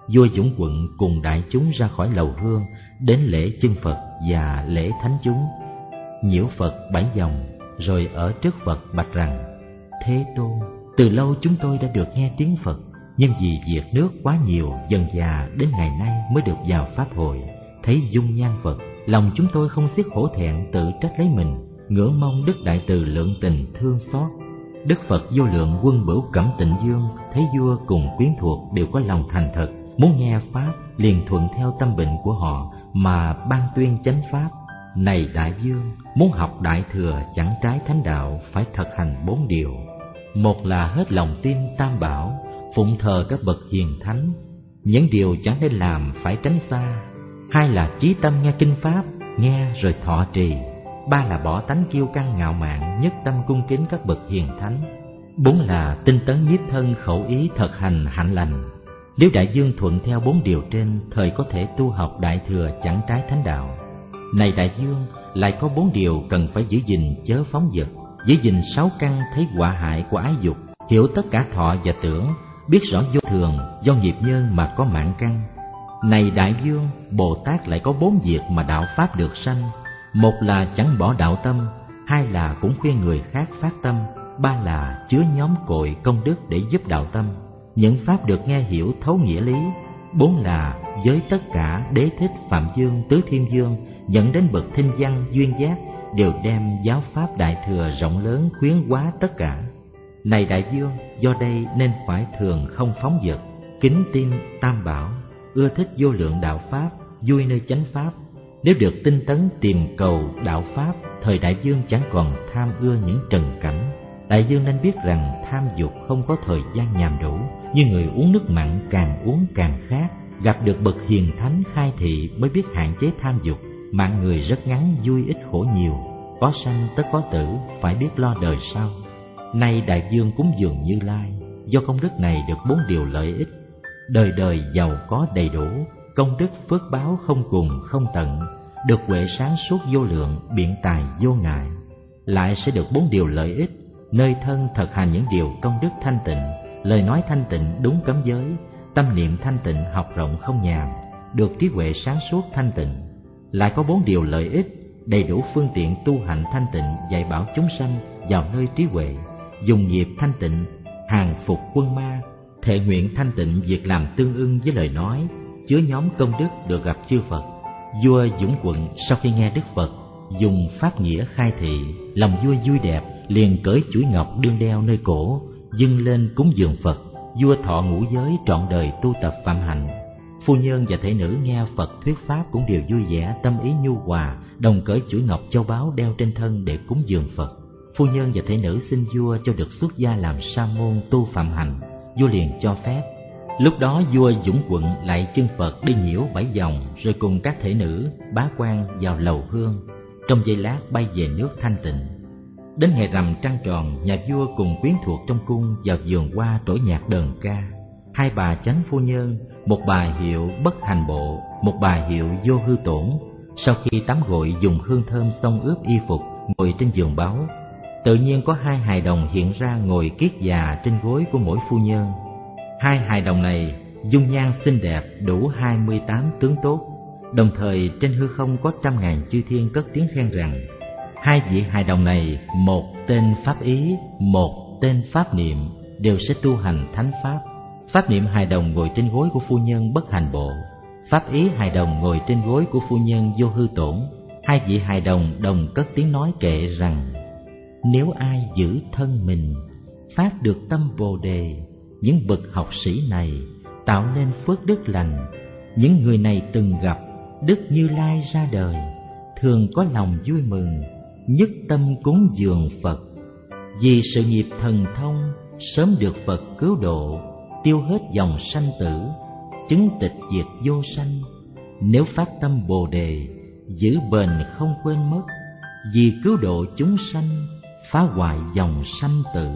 vua Dũng Quận cùng đại chúng ra khỏi lầu hương, đến lễ chân Phật và lễ thánh chúng. Nhiễu Phật bảy vòng, rồi ở trước Phật bạch rằng: Thế Tôn, từ lâu chúng tôi đã được nghe tiếng Phật, nhưng vì việc nước quá nhiều, dần dà đến ngày nay mới được vào pháp hội. Thấy dung nhan Phật, lòng chúng tôi không xiết hổ thẹn, tự trách lấy mình, ngưỡng mong Đức Đại Từ lượng tình thương xót. Đức Phật vô lượng Quân Bửu Cẩm Tịnh Dương thấy vua cùng quyến thuộc đều có lòng thành thật, muốn nghe pháp, liền thuận theo tâm bệnh của họ mà ban tuyên chánh pháp. Này đại vương, muốn học đại thừa chẳng trái thánh đạo, phải thực hành bốn điều. Một là hết lòng tin Tam Bảo, phụng thờ các bậc hiền thánh, những điều chẳng nên làm phải tránh xa. Hai là chí tâm nghe kinh pháp, nghe rồi thọ trì. Ba là bỏ tánh kiêu căng ngạo mạn, nhất tâm cung kính các bậc hiền thánh. Bốn là tinh tấn nhiếp thân khẩu ý thực hành hạnh lành. Nếu đại vương thuận theo bốn điều trên, thời có thể tu học đại thừa chẳng trái thánh đạo. Này đại vương, lại có bốn điều cần phải giữ gìn chớ phóng dật. Giữ gìn sáu căn thấy họa hại của ái dục, hiểu tất cả thọ và tưởng, biết rõ vô thường do nghiệp nhân mà có mạng căn. Này đại vương, Bồ Tát lại có bốn việc mà đạo pháp được sanh. Một là chẳng bỏ đạo tâm, hai là cũng khuyên người khác phát tâm, ba là chứa nhóm cội công đức để giúp đạo tâm, những pháp được nghe hiểu thấu nghĩa lý. Bốn là với tất cả đế thích Phạm Dương, Tứ Thiên Dương dẫn đến bậc thinh văn duyên giác, đều đem giáo pháp đại thừa rộng lớn khuyến hóa tất cả. Này đại vương, do đây nên phải thường không phóng dật, kính tin Tam Bảo, ưa thích vô lượng đạo pháp, vui nơi chánh pháp. Nếu được tinh tấn tìm cầu đạo pháp, thời đại vương chẳng còn tham ưa những trần cảnh. Đại vương nên biết rằng tham dục không có thời gian nhàm đủ, như người uống nước mặn càng uống càng khát. Gặp được bậc hiền thánh khai thị mới biết hạn chế tham dục. Mạng người rất ngắn, vui ít khổ nhiều, có sanh tất có tử, phải biết lo đời sau. Nay đại vương cúng dường Như Lai, do công đức này được bốn điều lợi ích: đời đời giàu có đầy đủ, công đức phước báo không cùng không tận, được huệ sáng suốt vô lượng, biện tài vô ngại. Lại sẽ được bốn điều lợi ích: nơi thân thực hành những điều công đức thanh tịnh, lời nói thanh tịnh đúng cấm giới, tâm niệm thanh tịnh học rộng không nhàm, được trí huệ sáng suốt thanh tịnh. Lại có bốn điều lợi ích: đầy đủ phương tiện tu hành thanh tịnh, dạy bảo chúng sanh vào nơi trí huệ, dùng nghiệp thanh tịnh, hàng phục quân ma, thệ nguyện thanh tịnh, việc làm tương ưng với lời nói, chứa nhóm công đức được gặp chư Phật. Vua Dũng Quận sau khi nghe Đức Phật dùng pháp nghĩa khai thị, lòng vua vui đẹp, liền cởi chuỗi ngọc đương đeo nơi cổ, dâng lên cúng dường Phật. Vua thọ ngũ giới, trọn đời tu tập phạm hạnh. Phu nhân và thể nữ nghe Phật thuyết pháp cũng đều vui vẻ, tâm ý nhu hòa, đồng cởi chuỗi ngọc châu báu đeo trên thân để cúng dường Phật. Phu nhân và thể nữ xin vua cho được xuất gia làm sa môn tu phạm hạnh. Vua liền cho phép. Lúc đó vua Dũng Quận lại chân Phật đi nhiễu bảy vòng, rồi cùng các thể nữ bá quan vào lầu hương. Trong giây lát bay về nước thanh tịnh. Đến ngày rằm trăng tròn, nhà vua cùng quyến thuộc trong cung vào vườn hoa trỗi nhạc đờn ca. Hai bà chánh phu nhân, một bà hiệu Bất Hành Bộ, một bà hiệu Vô Hư Tổn, sau khi tắm gội dùng hương thơm xông ướp y phục, ngồi trên giường báu. Tự nhiên có hai hài đồng hiện ra ngồi kiết già trên gối của mỗi phu nhân. Hai hài đồng này dung nhan xinh đẹp, đủ hai mươi tám tướng tốt. Đồng thời trên hư không có trăm ngàn chư thiên cất tiếng khen rằng: hai vị hài đồng này, một tên pháp ý, một tên pháp niệm, đều sẽ tu hành thánh pháp. Pháp niệm hài đồng ngồi trên gối của phu nhân Bất Hành Bộ, pháp ý hài đồng ngồi trên gối của phu nhân Vô Hư Tổn. Hai vị hài đồng đồng cất tiếng nói kệ rằng: nếu ai giữ thân mình, phát được tâm Bồ Đề, những bậc học sĩ này tạo nên phước đức lành. Những người này từng gặp Đức Như Lai ra đời, thường có lòng vui mừng, nhất tâm cúng dường Phật. Vì sự nghiệp thần thông, sớm được Phật cứu độ, tiêu hết dòng sanh tử, chứng tịch diệt vô sanh. Nếu phát tâm Bồ Đề, giữ bền không quên mất, vì cứu độ chúng sanh, phá hoại dòng sanh tử.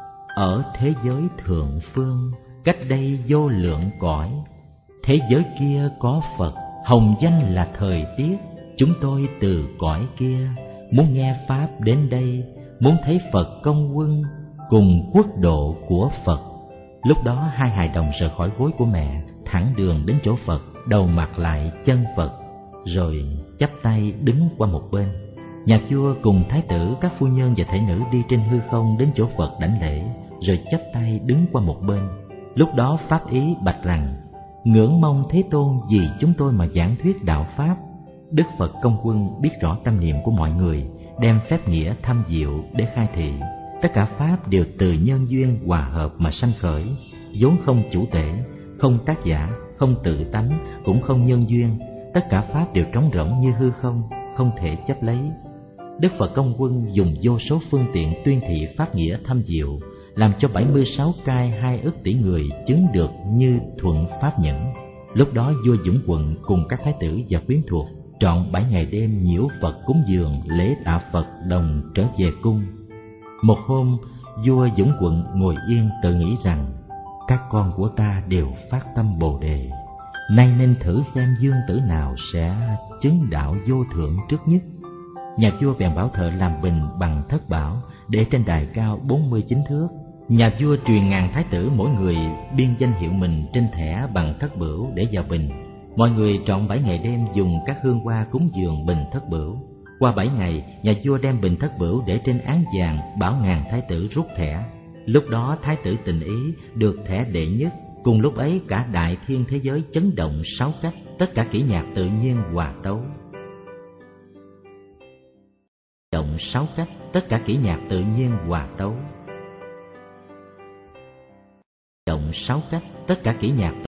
Ở thế giới thượng phương, cách đây vô lượng cõi, thế giới kia có Phật, hồng danh là thời tiết. Chúng tôi từ cõi kia, muốn nghe pháp đến đây, muốn thấy Phật công quân, cùng quốc độ của Phật. Lúc đó hai hài đồng rời khỏi gối của mẹ, thẳng đường đến chỗ Phật, đầu mặt lại chân Phật, rồi chắp tay đứng qua một bên. Nhà vua cùng thái tử, các phu nhân và thể nữ đi trên hư không đến chỗ Phật đảnh lễ, rồi chắp tay đứng qua một bên. Lúc đó pháp ý bạch rằng: ngưỡng mong Thế Tôn vì chúng tôi mà giảng thuyết đạo pháp. Đức Phật Công Quân biết rõ tâm niệm của mọi người, đem phép nghĩa thâm diệu để khai thị. Tất cả pháp đều từ nhân duyên hòa hợp mà sanh khởi, vốn không chủ tể, không tác giả, không tự tánh, cũng không nhân duyên. Tất cả pháp đều trống rỗng như hư không, không thể chấp lấy. Đức Phật Công Quân dùng vô số phương tiện tuyên thị pháp nghĩa thâm diệu, làm cho bảy mươi sáu cai hai ức tỷ người chứng được như thuận pháp nhẫn. Lúc đó vua Dũng Quận cùng các thái tử và quyến thuộc trọn bảy ngày đêm nhiễu Phật cúng dường, lễ tạ Phật đồng trở về cung. Một hôm, vua Dũng Quận ngồi yên tự nghĩ rằng: các con của ta đều phát tâm Bồ đề, nay nên thử xem dương tử nào sẽ chứng đạo vô thượng trước nhất. Nhà vua bèn bảo thợ làm bình bằng thất bảo, để trên đài cao bốn mươi chín thước. Nhà vua truyền ngàn thái tử mỗi người biên danh hiệu mình trên thẻ bằng thất bửu để vào bình. Mọi người trọn bảy ngày đêm dùng các hương hoa cúng dường bình thất bửu. Qua bảy ngày, nhà vua đem bình thất bửu để trên án vàng, bảo ngàn thái tử rút thẻ. Lúc đó thái tử Tình Ý được thẻ đệ nhất. Cùng lúc ấy cả đại thiên thế giới chấn động sáu cách, tất cả kỹ nhạc tự nhiên hòa tấu. Động sáu cách, tất cả kỹ nhạc tự nhiên hòa tấu. Động sáu cách, tất cả kỹ nhạc